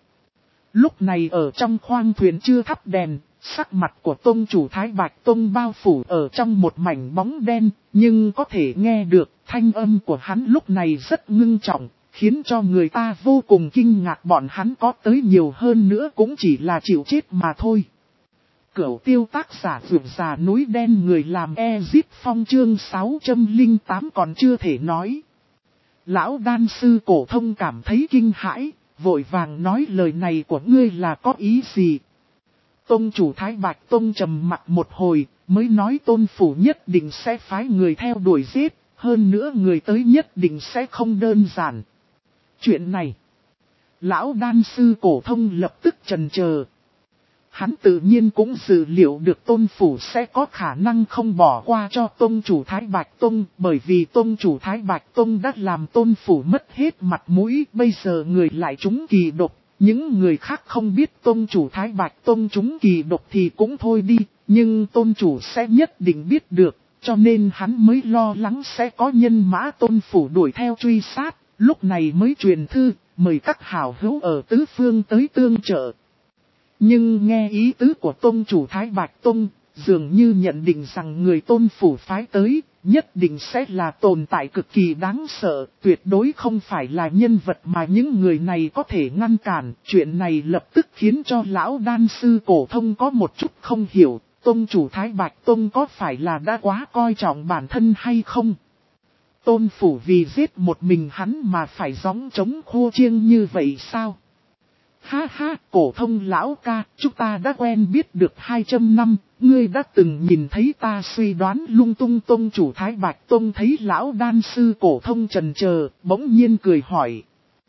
Lúc này ở trong khoang thuyền chưa thắp đèn, sắc mặt của tông chủ Thái Bạch Tông bao phủ ở trong một mảnh bóng đen, nhưng có thể nghe được thanh âm của hắn lúc này rất ngưng trọng, khiến cho người ta vô cùng kinh ngạc, bọn hắn có tới nhiều hơn nữa cũng chỉ là chịu chết mà thôi. Cửu tiêu tác giả vượt già núi đen người làm Ezip Phong chương sáu trăm lẻ tám còn chưa thể nói. Lão đan sư cổ thông cảm thấy kinh hãi, vội vàng nói lời này của ngươi là có ý gì? Tông chủ Thái Bạch Tông trầm mặt một hồi, mới nói tôn phủ nhất định sẽ phái người theo đuổi giết, hơn nữa người tới nhất định sẽ không đơn giản. Chuyện này, lão đan sư cổ thông lập tức chần chờ. Hắn tự nhiên cũng dự liệu được tôn phủ sẽ có khả năng không bỏ qua cho tôn chủ Thái Bạch Tông, bởi vì tôn chủ Thái Bạch Tông đã làm tôn phủ mất hết mặt mũi, bây giờ người lại trúng kỳ độc, những người khác không biết tôn chủ Thái Bạch Tông trúng kỳ độc thì cũng thôi đi, nhưng tôn chủ sẽ nhất định biết được, cho nên hắn mới lo lắng sẽ có nhân mã tôn phủ đuổi theo truy sát, lúc này mới truyền thư, mời các hảo hữu ở tứ phương tới tương trợ. Nhưng nghe ý tứ của tôn chủ Thái Bạch Tông, dường như nhận định rằng người tôn phủ phái tới, nhất định sẽ là tồn tại cực kỳ đáng sợ, tuyệt đối không phải là nhân vật mà những người này có thể ngăn cản. Chuyện này lập tức khiến cho lão đan sư cổ thông có một chút không hiểu, tôn chủ Thái Bạch Tông có phải là đã quá coi trọng bản thân hay không? Tôn phủ vì giết một mình hắn mà phải gióng trống khô chiêng như vậy sao? Ha ha, cổ thông lão ca, chúng ta đã quen biết được hai trăm năm, ngươi đã từng nhìn thấy ta suy đoán lung tung. Tông chủ Thái Bạch Tông thấy lão đan sư cổ thông chần chờ, bỗng nhiên cười hỏi.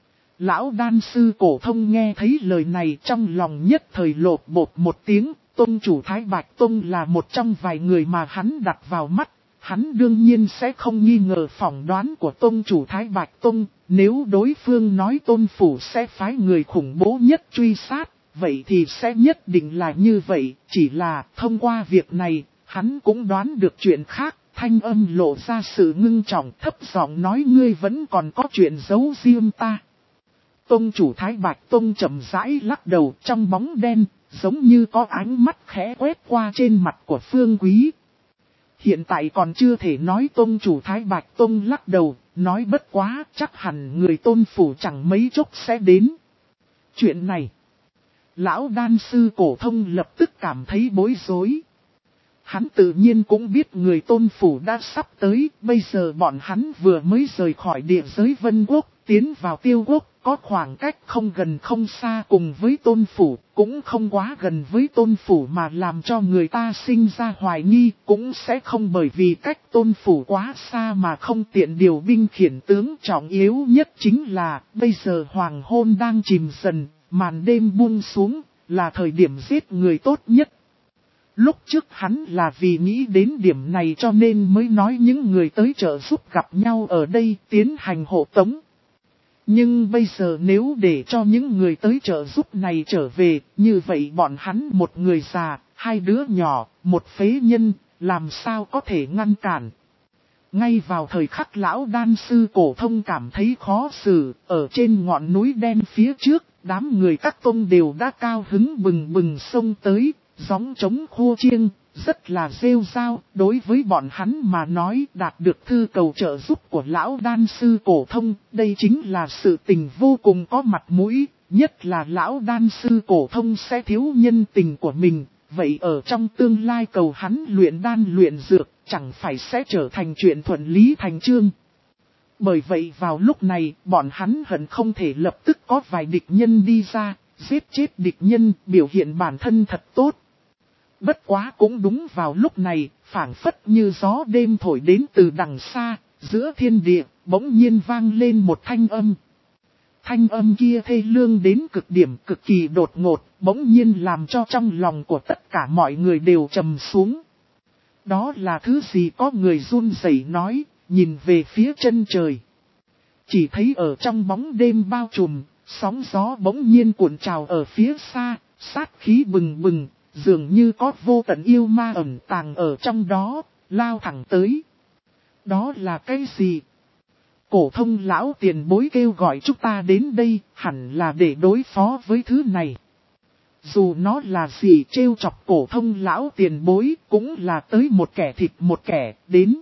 Lão đan sư cổ thông nghe thấy lời này trong lòng nhất thời lột bột một tiếng, tông chủ Thái Bạch Tông là một trong vài người mà hắn đặt vào mắt. Hắn đương nhiên sẽ không nghi ngờ phỏng đoán của tông chủ Thái Bạch Tông, nếu đối phương nói tôn phủ sẽ phái người khủng bố nhất truy sát, vậy thì sẽ nhất định là như vậy, chỉ là thông qua việc này, hắn cũng đoán được chuyện khác, thanh âm lộ ra sự ngưng trọng, thấp giọng nói ngươi vẫn còn có chuyện giấu riêng ta. Tông chủ Thái Bạch Tông chậm rãi lắc đầu, trong bóng đen, giống như có ánh mắt khẽ quét qua trên mặt của Phương Quý. Hiện tại còn chưa thể nói. Tông chủ Thái Bạch Tông lắc đầu, nói bất quá, chắc hẳn người tôn phủ chẳng mấy chốc sẽ đến. Chuyện này, lão đan sư cổ thông lập tức cảm thấy bối rối. Hắn tự nhiên cũng biết người tôn phủ đã sắp tới, bây giờ bọn hắn vừa mới rời khỏi địa giới Vân Quốc, tiến vào Tiêu Quốc, có khoảng cách không gần không xa cùng với tôn phủ, cũng không quá gần với tôn phủ mà làm cho người ta sinh ra hoài nghi, cũng sẽ không bởi vì cách tôn phủ quá xa mà không tiện điều binh khiển tướng. Trọng yếu nhất chính là, bây giờ hoàng hôn đang chìm dần, màn đêm buông xuống, là thời điểm giết người tốt nhất. Lúc trước hắn là vì nghĩ đến điểm này cho nên mới nói những người tới trợ giúp gặp nhau ở đây tiến hành hộ tống. Nhưng bây giờ nếu để cho những người tới trợ giúp này trở về, như vậy bọn hắn một người già, hai đứa nhỏ, một phế nhân, làm sao có thể ngăn cản. Ngay vào thời khắc lão đan sư cổ thông cảm thấy khó xử, ở trên ngọn núi đen phía trước, đám người các tông đều đã cao hứng bừng bừng xông tới. Gióng trống khô chiêng, rất là rêu rao, đối với bọn hắn mà nói đạt được thư cầu trợ giúp của lão đan sư Cổ Thông, đây chính là sự tình vô cùng có mặt mũi, nhất là lão đan sư Cổ Thông sẽ thiếu nhân tình của mình, vậy ở trong tương lai cầu hắn luyện đan luyện dược, chẳng phải sẽ trở thành chuyện thuận lý thành chương. Bởi vậy vào lúc này, bọn hắn hận không thể lập tức có vài địch nhân đi ra, giết chết địch nhân, biểu hiện bản thân thật tốt. Bất quá cũng đúng vào lúc này, phảng phất như gió đêm thổi đến từ đằng xa, giữa thiên địa, bỗng nhiên vang lên một thanh âm. Thanh âm kia thê lương đến cực điểm, cực kỳ đột ngột, bỗng nhiên làm cho trong lòng của tất cả mọi người đều trầm xuống. Đó là thứ gì, có người run rẩy nói, nhìn về phía chân trời. Chỉ thấy ở trong bóng đêm bao trùm, sóng gió bỗng nhiên cuộn trào ở phía xa, sát khí bừng bừng, dường như có vô tận yêu ma ẩn tàng ở trong đó, lao thẳng tới. Đó là cái gì? Cổ Thông lão tiền bối kêu gọi chúng ta đến đây, hẳn là để đối phó với thứ này. Dù nó là gì trêu chọc Cổ Thông lão tiền bối, cũng là tới một kẻ thịt một kẻ, đến.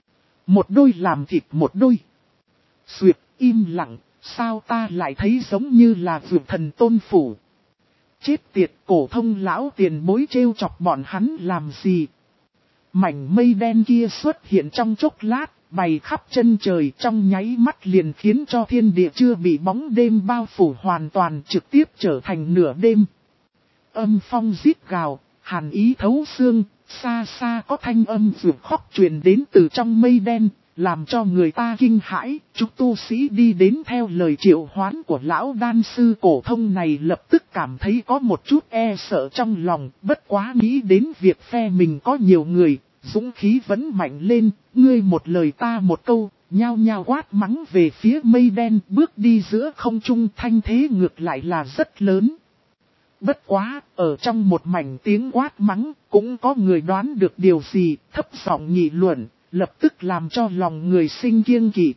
Một đôi làm thịt một đôi. Xuyệt, im lặng, sao ta lại thấy giống như là vượt thần tôn phủ. Chết tiệt, Cổ Thông lão tiền bối trêu chọc bọn hắn làm gì? Mảnh mây đen kia xuất hiện trong chốc lát, bày khắp chân trời, trong nháy mắt liền khiến cho thiên địa chưa bị bóng đêm bao phủ hoàn toàn, trực tiếp trở thành nửa đêm. Âm phong rít gào, hàn ý thấu xương, xa xa có thanh âm rượu khóc truyền đến từ trong mây đen, làm cho người ta kinh hãi. Chúng tu sĩ đi đến theo lời triệu hoán của lão đan sư Cổ Thông này lập tức cảm thấy có một chút e sợ trong lòng, bất quá nghĩ đến việc phe mình có nhiều người, dũng khí vẫn mạnh lên, ngươi một lời ta một câu, nhao nhao quát mắng về phía mây đen, bước đi giữa không trung, thanh thế ngược lại là rất lớn. Bất quá, ở trong một mảnh tiếng quát mắng, cũng có người đoán được điều gì, thấp giọng nghị luận, lập tức làm cho lòng người sinh kiêng kỵ.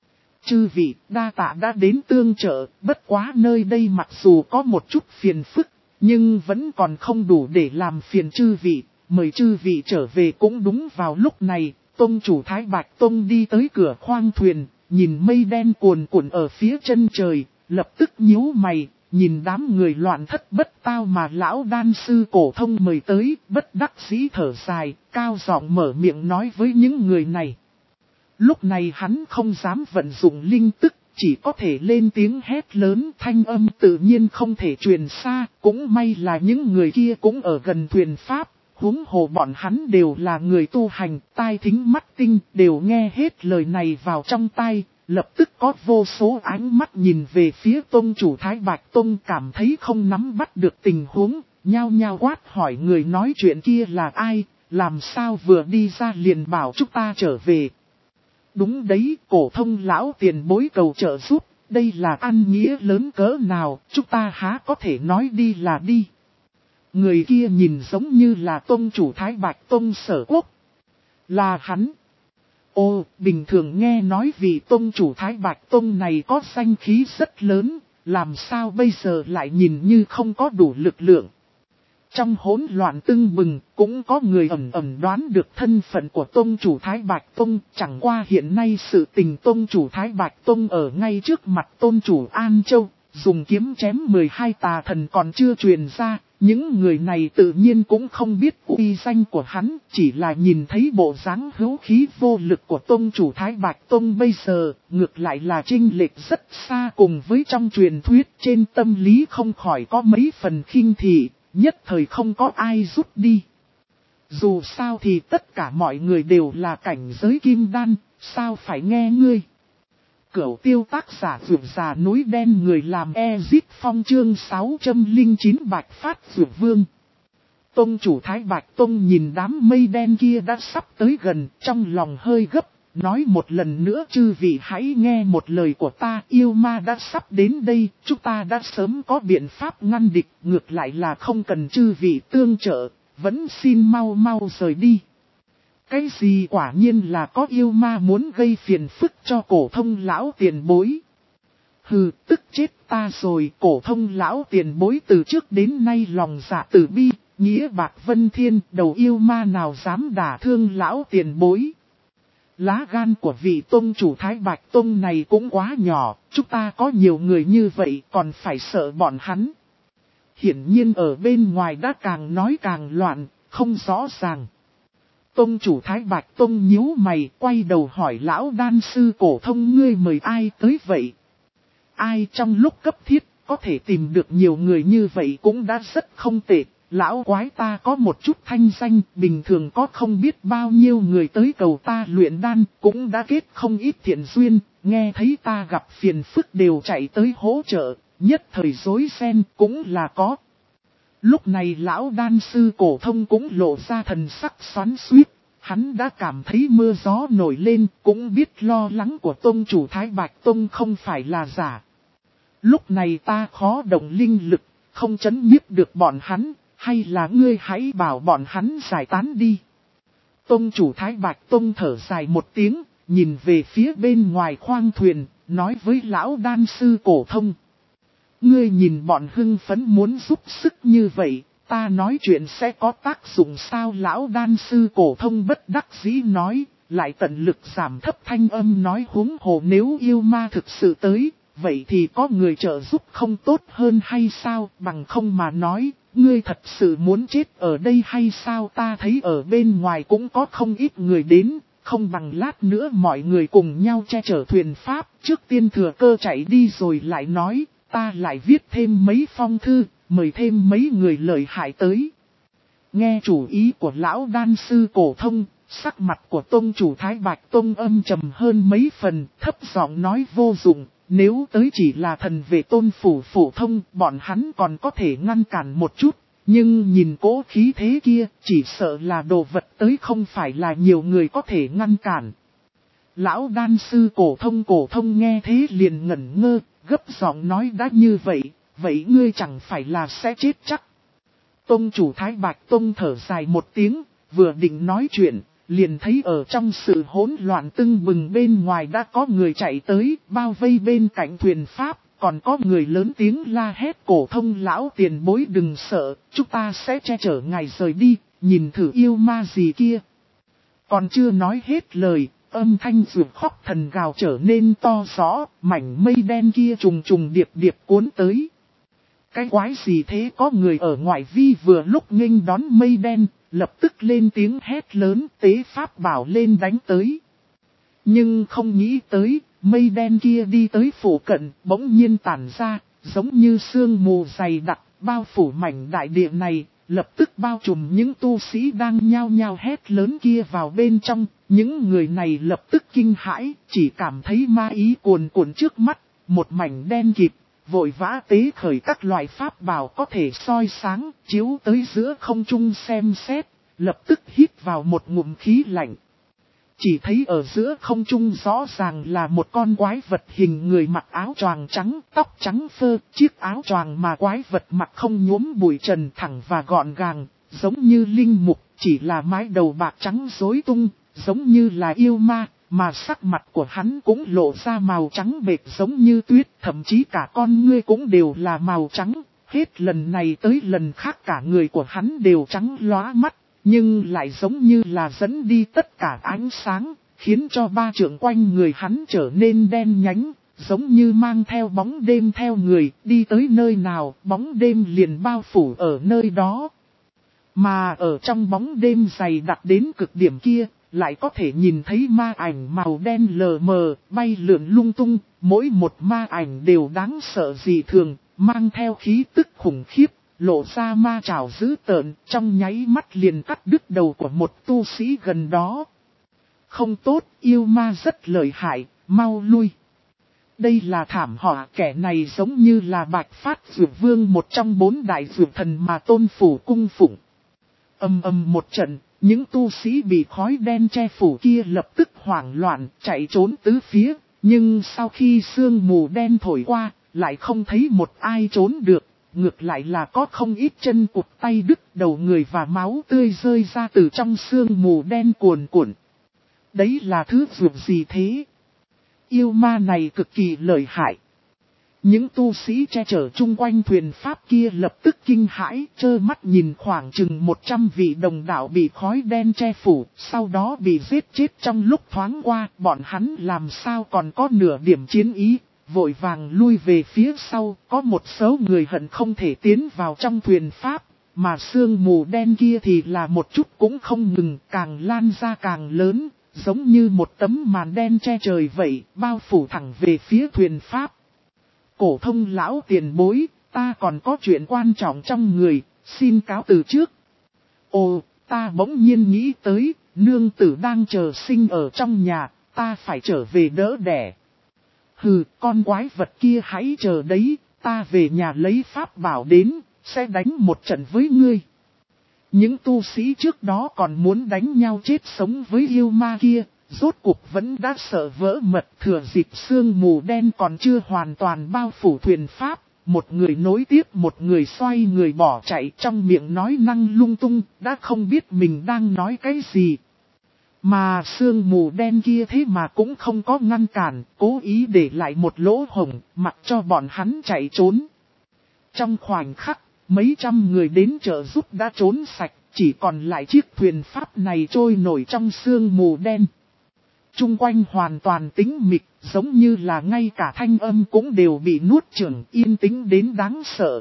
Chư vị, đa tạ đã đến tương trợ, bất quá nơi đây mặc dù có một chút phiền phức, nhưng vẫn còn không đủ để làm phiền chư vị, mời chư vị trở về. Cũng đúng vào lúc này, tông chủ Thái Bạch Tông đi tới cửa khoang thuyền, nhìn mây đen cuồn cuộn ở phía chân trời, lập tức nhíu mày. Nhìn đám người loạn thất bất tao mà lão đan sư Cổ Thông mời tới, bất đắc dĩ thở dài, cao giọng mở miệng nói với những người này. Lúc này hắn không dám vận dụng linh tức, chỉ có thể lên tiếng hét lớn, thanh âm tự nhiên không thể truyền xa, cũng may là những người kia cũng ở gần thuyền pháp, huống hồ bọn hắn đều là người tu hành, tai thính mắt tinh, đều nghe hết lời này vào trong tai. Lập tức có vô số ánh mắt nhìn về phía tông chủ Thái Bạch Tông, cảm thấy không nắm bắt được tình huống, nhao nhao quát hỏi người nói chuyện kia là ai, làm sao vừa đi ra liền bảo chúng ta trở về. Đúng đấy, Cổ Thông lão tiền bối cầu trợ giúp, đây là ăn nghĩa lớn cỡ nào, chúng ta há có thể nói đi là đi. Người kia nhìn giống như là tông chủ Thái Bạch Tông Sở Quốc. Là hắn. Ô, bình thường nghe nói vì tông chủ Thái Bạch Tông này có danh khí rất lớn, làm sao bây giờ lại nhìn như không có đủ lực lượng. Trong hỗn loạn tưng bừng, cũng có người ẩn ẩn đoán được thân phận của tông chủ Thái Bạch Tông, chẳng qua hiện nay sự tình tông chủ Thái Bạch Tông ở ngay trước mặt tôn chủ An Châu, dùng kiếm chém mười hai tà thần còn chưa truyền ra. Những người này tự nhiên cũng không biết uy danh của hắn, chỉ là nhìn thấy bộ dáng hữu khí vô lực của tông chủ Thái Bạch Tông bây giờ, ngược lại là chênh lệch rất xa cùng với trong truyền thuyết, trên tâm lý không khỏi có mấy phần khinh thị, nhất thời không có ai rút đi. Dù sao thì tất cả mọi người đều là cảnh giới kim đan, sao phải nghe ngươi. Cửu tiêu tác giả vượt già núi đen người làm Ezit Phong chương sáu trăm lẻ chín Bạch Phát vượt vương. Tông chủ Thái Bạch Tông nhìn đám mây đen kia đã sắp tới gần, trong lòng hơi gấp, nói một lần nữa chư vị hãy nghe một lời của ta, yêu ma đã sắp đến đây, chúng ta đã sớm có biện pháp ngăn địch, ngược lại là không cần chư vị tương trợ, vẫn xin mau mau rời đi. Cái gì quả nhiên là có yêu ma muốn gây phiền phức cho Cổ Thông lão tiền bối. Hừ, tức chết ta rồi, Cổ Thông lão tiền bối từ trước đến nay lòng dạ từ bi, Nghĩa bạc vân thiên, đầu yêu ma nào dám đả thương lão tiền bối. Lá gan của vị tông chủ Thái Bạch Tông này cũng quá nhỏ, chúng ta có nhiều người như vậy còn phải sợ bọn hắn. Hiển nhiên ở bên ngoài đã càng nói càng loạn, không rõ ràng. Tông chủ Thái Bạch Tông nhíu mày, quay đầu hỏi lão đan sư Cổ Thông, ngươi mời ai tới vậy? Ai trong lúc cấp thiết, có thể tìm được nhiều người như vậy cũng đã rất không tệ. Lão quái ta có một chút thanh danh, bình thường có không biết bao nhiêu người tới cầu ta luyện đan, cũng đã kết không ít thiện duyên, nghe thấy ta gặp phiền phức đều chạy tới hỗ trợ, nhất thời rối ren cũng là có. Lúc này lão đan sư Cổ Thông cũng lộ ra thần sắc xoắn xuýt, hắn đã cảm thấy mưa gió nổi lên, cũng biết lo lắng của tông chủ Thái Bạch Tông không phải là giả. Lúc này ta khó động linh lực, không chấn nhiếp được bọn hắn. Hay là ngươi hãy bảo bọn hắn giải tán đi. Tông chủ Thái Bạch Tông thở dài một tiếng, nhìn về phía bên ngoài khoang thuyền, nói với lão đan sư Cổ Thông. Ngươi nhìn bọn hưng phấn muốn giúp sức như vậy, ta nói chuyện sẽ có tác dụng sao? Lão đan sư Cổ Thông bất đắc dĩ nói, lại tận lực giảm thấp thanh âm nói, huống hồ nếu yêu ma thực sự tới, vậy thì có người trợ giúp không tốt hơn hay sao? Bằng không mà nói, ngươi thật sự muốn chết ở đây hay sao? Ta thấy ở bên ngoài cũng có không ít người đến, không bằng lát nữa mọi người cùng nhau che chở thuyền pháp, trước tiên thừa cơ chạy đi rồi lại nói, ta lại viết thêm mấy phong thư, mời thêm mấy người lợi hại tới. Nghe chủ ý của lão đan sư Cổ Thông, sắc mặt của tông chủ Thái Bạch Tông âm trầm hơn mấy phần, thấp giọng nói vô dụng. Nếu tới chỉ là thần vệ tôn phủ phổ thông, bọn hắn còn có thể ngăn cản một chút. Nhưng nhìn cố khí thế kia, chỉ sợ là đồ vật tới không phải là nhiều người có thể ngăn cản. Lão đan sư Cổ Thông Cổ Thông nghe thế liền ngẩn ngơ, gấp giọng nói đã như vậy, vậy ngươi chẳng phải là sẽ chết chắc. Tông chủ Thái Bạch Tông thở dài một tiếng, vừa định nói chuyện. Liền thấy ở trong sự hỗn loạn tưng bừng bên ngoài đã có người chạy tới, bao vây bên cạnh thuyền pháp, còn có người lớn tiếng la hét, Cổ Thông lão tiền bối đừng sợ, chúng ta sẽ che chở ngài rời đi, nhìn thử yêu ma gì kia. Còn chưa nói hết lời, âm thanh ruột khóc thần gào trở nên to rõ, mảnh mây đen kia trùng trùng điệp điệp cuốn tới. Cái quái gì thế? Có người ở ngoại vi vừa lúc nghênh đón mây đen, lập tức lên tiếng hét lớn, tế pháp bảo lên đánh tới. Nhưng không nghĩ tới, mây đen kia đi tới phủ cận, bỗng nhiên tản ra, giống như sương mù dày đặc, bao phủ mảnh đại địa này, lập tức bao trùm những tu sĩ đang nhao nhao hét lớn kia vào bên trong. Những người này lập tức kinh hãi, chỉ cảm thấy ma ý cuồn cuộn trước mắt, một mảnh đen kịt. Vội vã tế khởi các loại pháp bảo có thể soi sáng, chiếu tới giữa không trung xem xét, lập tức hít vào một ngụm khí lạnh. Chỉ thấy ở giữa không trung rõ ràng là một con quái vật hình người mặc áo choàng trắng, tóc trắng phơ, chiếc áo choàng mà quái vật mặc không nhuốm bụi trần, thẳng và gọn gàng, giống như linh mục, chỉ là mái đầu bạc trắng rối tung, giống như là yêu ma. Mà sắc mặt của hắn cũng lộ ra màu trắng bệt giống như tuyết, thậm chí cả con ngươi cũng đều là màu trắng. Hết lần này tới lần khác cả người của hắn đều trắng lóa mắt, nhưng lại giống như là dẫn đi tất cả ánh sáng, khiến cho ba trượng quanh người hắn trở nên đen nhánh, giống như mang theo bóng đêm theo người, đi tới nơi nào, bóng đêm liền bao phủ ở nơi đó. Mà ở trong bóng đêm dày đặc đến cực điểm kia, lại có thể nhìn thấy ma ảnh màu đen lờ mờ, bay lượn lung tung, mỗi một ma ảnh đều đáng sợ dị thường, mang theo khí tức khủng khiếp, lộ ra ma trảo dữ tợn, trong nháy mắt liền cắt đứt đầu của một tu sĩ gần đó. Không tốt, yêu ma rất lợi hại, mau lui. Đây là thảm họa, kẻ này giống như là Bạch Phát Dược Vương, một trong bốn đại dược thần mà tôn phủ cung phụng. Ầm ầm một trận, những tu sĩ bị khói đen che phủ kia lập tức hoảng loạn, chạy trốn tứ phía, nhưng sau khi sương mù đen thổi qua, lại không thấy một ai trốn được, ngược lại là có không ít chân cụt tay đứt, đầu người và máu tươi rơi ra từ trong sương mù đen cuồn cuộn. Đấy là thứ dược gì thế? Yêu ma này cực kỳ lợi hại. Những tu sĩ che chở chung quanh thuyền pháp kia lập tức kinh hãi, trơ mắt nhìn khoảng chừng một trăm vị đồng đạo bị khói đen che phủ, sau đó bị giết chết trong lúc thoáng qua, bọn hắn làm sao còn có nửa điểm chiến ý, vội vàng lui về phía sau, có một số người hận không thể tiến vào trong thuyền pháp, mà sương mù đen kia thì là một chút cũng không ngừng, càng lan ra càng lớn, giống như một tấm màn đen che trời vậy, bao phủ thẳng về phía thuyền pháp. Cổ thông lão tiền bối, ta còn có chuyện quan trọng trong người, xin cáo từ trước. Ồ, ta bỗng nhiên nghĩ tới, nương tử đang chờ sinh ở trong nhà, ta phải trở về đỡ đẻ. Hừ, con quái vật kia hãy chờ đấy, ta về nhà lấy pháp bảo đến, sẽ đánh một trận với ngươi. Những tu sĩ trước đó còn muốn đánh nhau chết sống với yêu ma kia, rốt cuộc vẫn đã sợ vỡ mật. Thừa dịp sương mù đen còn chưa hoàn toàn bao phủ thuyền pháp, một người nối tiếp một người xoay người bỏ chạy, trong miệng nói năng lung tung, đã không biết mình đang nói cái gì. Mà sương mù đen kia thế mà cũng không có ngăn cản, cố ý để lại một lỗ hổng, mặc cho bọn hắn chạy trốn. Trong khoảnh khắc, mấy trăm người đến trợ giúp đã trốn sạch, chỉ còn lại chiếc thuyền pháp này trôi nổi trong sương mù đen. Trung quanh hoàn toàn tĩnh mịch, giống như là ngay cả thanh âm cũng đều bị nuốt chửng, yên tĩnh đến đáng sợ.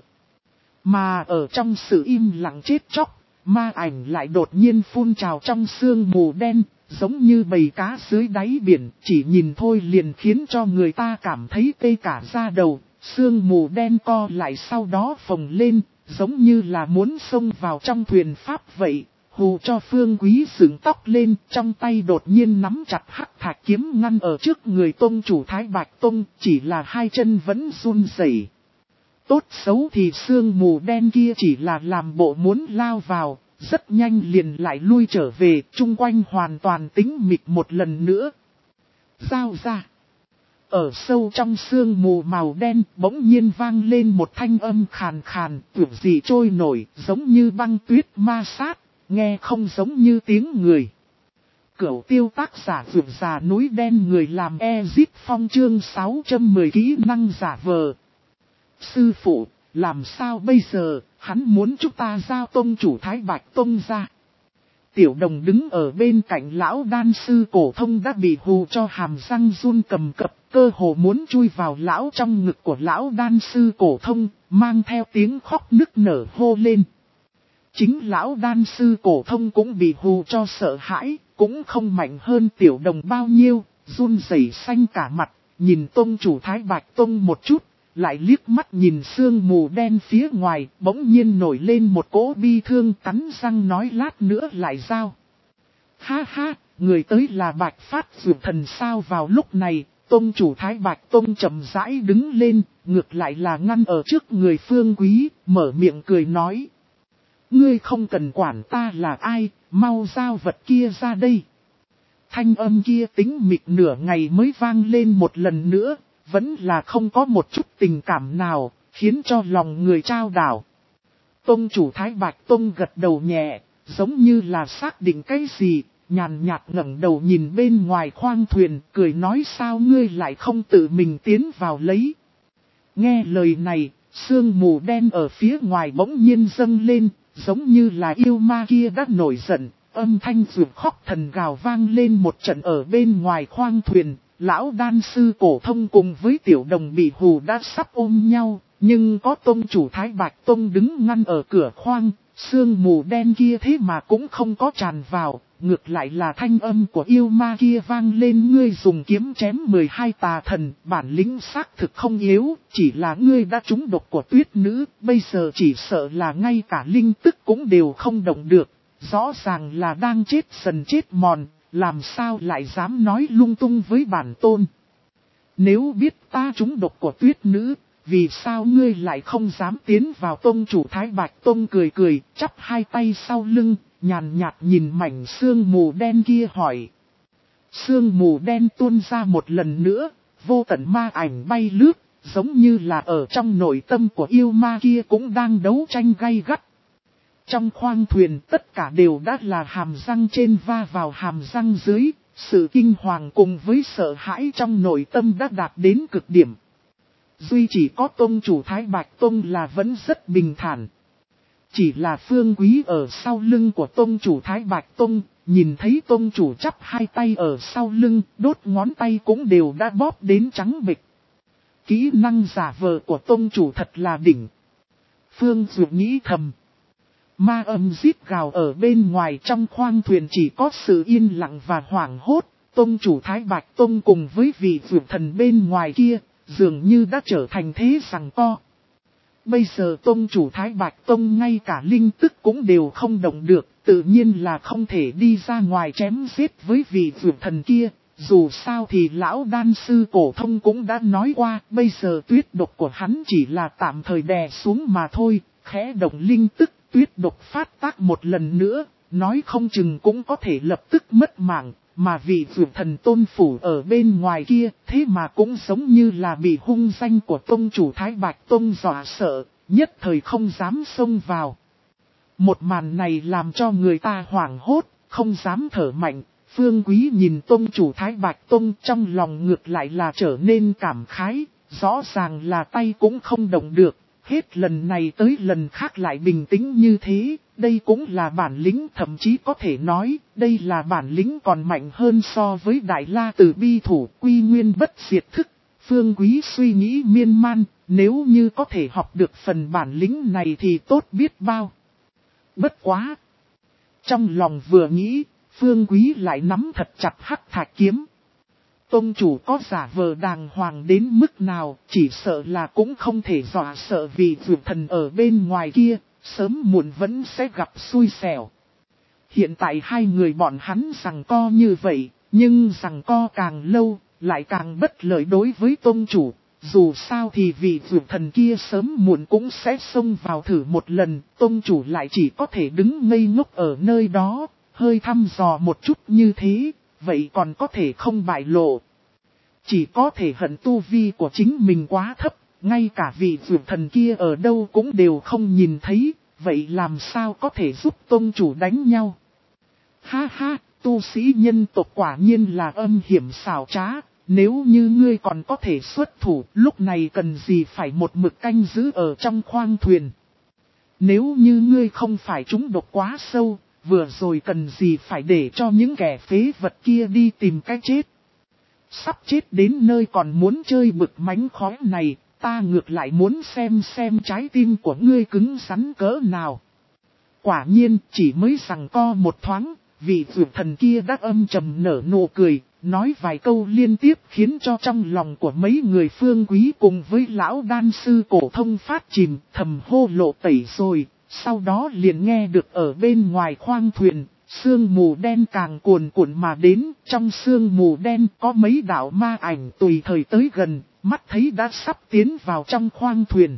Mà ở trong sự im lặng chết chóc, ma ảnh lại đột nhiên phun trào trong sương mù đen, giống như bầy cá dưới đáy biển, chỉ nhìn thôi liền khiến cho người ta cảm thấy tê cả da đầu. Sương mù đen co lại sau đó phồng lên, giống như là muốn xông vào trong thuyền pháp vậy. Hù cho Phương Quý dựng tóc lên, trong tay đột nhiên nắm chặt hắc thạch kiếm ngăn ở trước người tông chủ Thái Bạch Tông, chỉ là hai chân vẫn run rẩy. Tốt xấu thì sương mù đen kia chỉ là làm bộ muốn lao vào, rất nhanh liền lại lui trở về, chung quanh hoàn toàn tĩnh mịch một lần nữa. Giao ra. Ở sâu trong sương mù màu đen bỗng nhiên vang lên một thanh âm khàn khàn, kiểu gì trôi nổi, giống như băng tuyết ma sát, nghe không giống như tiếng người. Cửu tiêu tác giả vượt già núi đen người làm Ezip Phong chương sáu trăm mười kỹ năng giả vờ. Sư phụ, làm sao bây giờ, hắn muốn chúng ta giao tông chủ Thái Bạch Tông ra. Tiểu đồng đứng ở bên cạnh lão đan sư Cổ Thông đã bị hù cho hàm răng run cầm cập, cơ hồ muốn chui vào lão trong ngực của lão đan sư Cổ Thông, mang theo tiếng khóc nức nở hô lên. Chính lão đan sư Cổ Thông cũng bị hù cho sợ hãi, cũng không mạnh hơn tiểu đồng bao nhiêu, run rẩy xanh cả mặt, nhìn tông chủ Thái Bạch Tông một chút, lại liếc mắt nhìn sương mù đen phía ngoài, bỗng nhiên nổi lên một cỗ bi thương, cắn răng nói lát nữa lại giao. Ha ha, người tới là Bạch Phát Dược Thần sao. Vào lúc này, tông chủ Thái Bạch Tông chậm rãi đứng lên, ngược lại là ngăn ở trước người Phương Quý, mở miệng cười nói. Ngươi không cần quản ta là ai, mau giao vật kia ra đây. Thanh âm kia tĩnh mịch nửa ngày mới vang lên một lần nữa, vẫn là không có một chút tình cảm nào, khiến cho lòng người trao đảo. Tông chủ Thái Bạch Tông gật đầu nhẹ, giống như là xác định cái gì, nhàn nhạt ngẩng đầu nhìn bên ngoài khoang thuyền, cười nói sao ngươi lại không tự mình tiến vào lấy. Nghe lời này, sương mù đen ở phía ngoài bỗng nhiên dâng lên, giống như là yêu ma kia đã nổi giận, âm thanh ruột khóc thần gào vang lên một trận ở bên ngoài khoang thuyền. Lão đan sư Cổ Thông cùng với tiểu đồng bị hù đã sắp ôm nhau, nhưng có tông chủ Thái Bạch Tông đứng ngăn ở cửa khoang, sương mù đen kia thế mà cũng không có tràn vào, ngược lại là thanh âm của yêu ma kia vang lên. Ngươi dùng kiếm chém mười hai tà thần, bản lĩnh xác thực không yếu, chỉ là ngươi đã trúng độc của tuyết nữ, bây giờ chỉ sợ là ngay cả linh tức cũng đều không động được, rõ ràng là đang chết dần chết mòn. Làm sao lại dám nói lung tung với bản tôn? Nếu biết ta trúng độc của tuyết nữ, vì sao ngươi lại không dám tiến vào? Tông chủ Thái Bạch Tông cười cười, chắp hai tay sau lưng, nhàn nhạt nhìn mảnh sương mù đen kia hỏi. Sương mù đen tuôn ra một lần nữa, vô tận ma ảnh bay lướt, giống như là ở trong nội tâm của yêu ma kia cũng đang đấu tranh gay gắt. Trong khoang thuyền tất cả đều đã là hàm răng trên va vào hàm răng dưới, sự kinh hoàng cùng với sợ hãi trong nội tâm đã đạt đến cực điểm. Duy chỉ có tông chủ Thái Bạch Tông là vẫn rất bình thản. Chỉ là Phương Quý ở sau lưng của tông chủ Thái Bạch Tông, nhìn thấy tông chủ chắp hai tay ở sau lưng, đốt ngón tay cũng đều đã bóp đến trắng bệch. Kỹ năng giả vờ của tông chủ thật là đỉnh. Phương Dược nghĩ thầm. Ma âm rít gào ở bên ngoài trong khoang thuyền chỉ có sự yên lặng và hoảng hốt. Tông chủ Thái Bạch Tông cùng với vị Dược thần bên ngoài kia, dường như đã trở thành thế giằng co. Bây giờ tông chủ Thái Bạch Tông ngay cả linh tức cũng đều không động được, tự nhiên là không thể đi ra ngoài chém giết với vị Dược thần kia. Dù sao thì lão đan sư cổ thông cũng đã nói qua, bây giờ tuyết độc của hắn chỉ là tạm thời đè xuống mà thôi, khẽ động linh tức tuyết độc phát tác một lần nữa, nói không chừng cũng có thể lập tức mất mạng, mà vị Dược thần tôn phủ ở bên ngoài kia, thế mà cũng giống như là bị hung danh của tông chủ Thái Bạch Tông dọa sợ, nhất thời không dám xông vào. Một màn này làm cho người ta hoảng hốt, không dám thở mạnh. Phương Quý nhìn tông chủ Thái Bạch Tông trong lòng ngược lại là trở nên cảm khái, rõ ràng là tay cũng không động được, hết lần này tới lần khác lại bình tĩnh như thế, đây cũng là bản lĩnh, thậm chí có thể nói, đây là bản lĩnh còn mạnh hơn so với Đại La Tử bi thủ quy nguyên bất diệt thức. Phương Quý suy nghĩ miên man, nếu như có thể học được phần bản lĩnh này thì tốt biết bao. Bất quá! Trong lòng vừa nghĩ, Phương Quý lại nắm thật chặt hắc thạch kiếm. Tông chủ có giả vờ đàng hoàng đến mức nào, chỉ sợ là cũng không thể dọa sợ vì Dược thần ở bên ngoài kia, sớm muộn vẫn sẽ gặp xui xẻo. Hiện tại hai người bọn hắn giằng co như vậy, nhưng giằng co càng lâu, lại càng bất lợi đối với tông chủ. Dù sao thì vị Dược thần kia sớm muộn cũng sẽ xông vào thử một lần, tông chủ lại chỉ có thể đứng ngây ngốc ở nơi đó. Hơi thăm dò một chút như thế, vậy còn có thể không bại lộ. Chỉ có thể hận tu vi của chính mình quá thấp, ngay cả vị Dược thần kia ở đâu cũng đều không nhìn thấy, vậy làm sao có thể giúp tông chủ đánh nhau. Ha ha, tu sĩ nhân tộc quả nhiên là âm hiểm xảo trá, nếu như ngươi còn có thể xuất thủ, lúc này cần gì phải một mực canh giữ ở trong khoang thuyền. Nếu như ngươi không phải trúng độc quá sâu, vừa rồi cần gì phải để cho những kẻ phế vật kia đi tìm cách chết. Sắp chết đến nơi còn muốn chơi bực mánh khói này, ta ngược lại muốn xem xem trái tim của ngươi cứng rắn cỡ nào. Quả nhiên chỉ mới rằng co một thoáng, vị Dược thần kia đã âm trầm nở nụ cười, nói vài câu liên tiếp khiến cho trong lòng của mấy người Phương Quý cùng với lão đan sư cổ thông phát chìm, thầm hô lộ tẩy rồi. Sau đó liền nghe được ở bên ngoài khoang thuyền, sương mù đen càng cuồn cuộn mà đến, trong sương mù đen có mấy đạo ma ảnh tùy thời tới gần, mắt thấy đã sắp tiến vào trong khoang thuyền.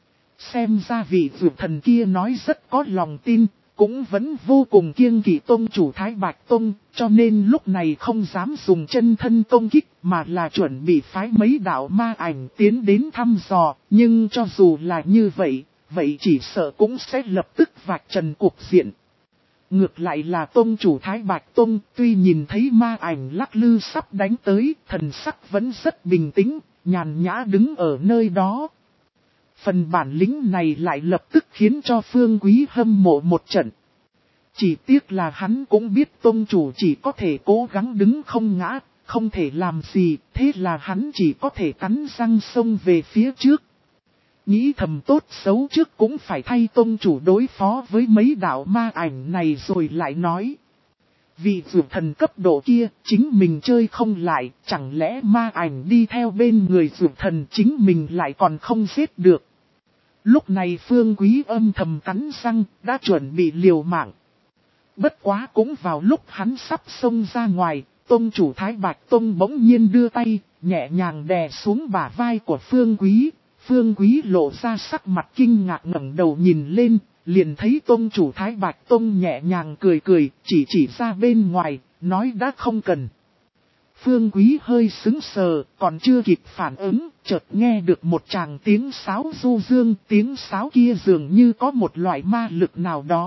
Xem ra vị Dược thần kia nói rất có lòng tin, cũng vẫn vô cùng kiêng kỵ tông chủ Thái Bạch Tông, cho nên lúc này không dám dùng chân thân công kích, mà là chuẩn bị phái mấy đạo ma ảnh tiến đến thăm dò, nhưng cho dù là như vậy, vậy chỉ sợ cũng sẽ lập tức vạch trần cuộc diện. Ngược lại là tông chủ Thái Bạch Tông, tuy nhìn thấy ma ảnh lắc lư sắp đánh tới, thần sắc vẫn rất bình tĩnh, nhàn nhã đứng ở nơi đó. Phần bản lĩnh này lại lập tức khiến cho Phương Quý hâm mộ một trận. Chỉ tiếc là hắn cũng biết tông chủ chỉ có thể cố gắng đứng không ngã, không thể làm gì, thế là hắn chỉ có thể cắn răng xông về phía trước. Nghĩ thầm tốt xấu trước cũng phải thay tông chủ đối phó với mấy đạo ma ảnh này rồi lại nói. Vị Dược thần cấp độ kia, chính mình chơi không lại, chẳng lẽ ma ảnh đi theo bên người Dược thần chính mình lại còn không giết được. Lúc này Phương Quý âm thầm cắn răng, đã chuẩn bị liều mạng. Bất quá cũng vào lúc hắn sắp xông ra ngoài, tông chủ Thái Bạch Tông bỗng nhiên đưa tay, nhẹ nhàng đè xuống bả vai của Phương Quý. Phương Quý lộ ra sắc mặt kinh ngạc ngẩng đầu nhìn lên, liền thấy tông chủ Thái Bạch Tông nhẹ nhàng cười cười, chỉ chỉ ra bên ngoài, nói đã không cần. Phương Quý hơi sững sờ, còn chưa kịp phản ứng, chợt nghe được một tràng tiếng sáo du dương, tiếng sáo kia dường như có một loại ma lực nào đó,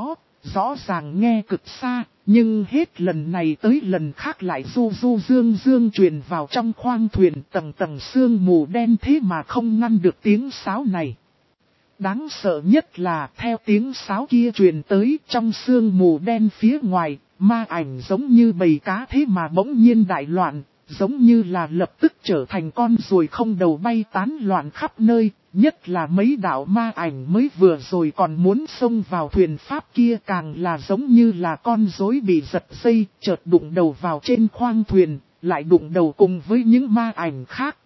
rõ ràng nghe cực xa, nhưng hết lần này tới lần khác lại du du dương dương truyền vào trong khoang thuyền, tầng tầng sương mù đen thế mà không ngăn được tiếng sáo này. Đáng sợ nhất là theo tiếng sáo kia truyền tới, trong sương mù đen phía ngoài, ma ảnh giống như bầy cá thế mà bỗng nhiên đại loạn, giống như là lập tức trở thành con ruồi không đầu bay tán loạn khắp nơi, nhất là mấy đạo ma ảnh mới vừa rồi còn muốn xông vào thuyền pháp kia càng là giống như là con rối bị giật dây, chợt đụng đầu vào trên khoang thuyền, lại đụng đầu cùng với những ma ảnh khác.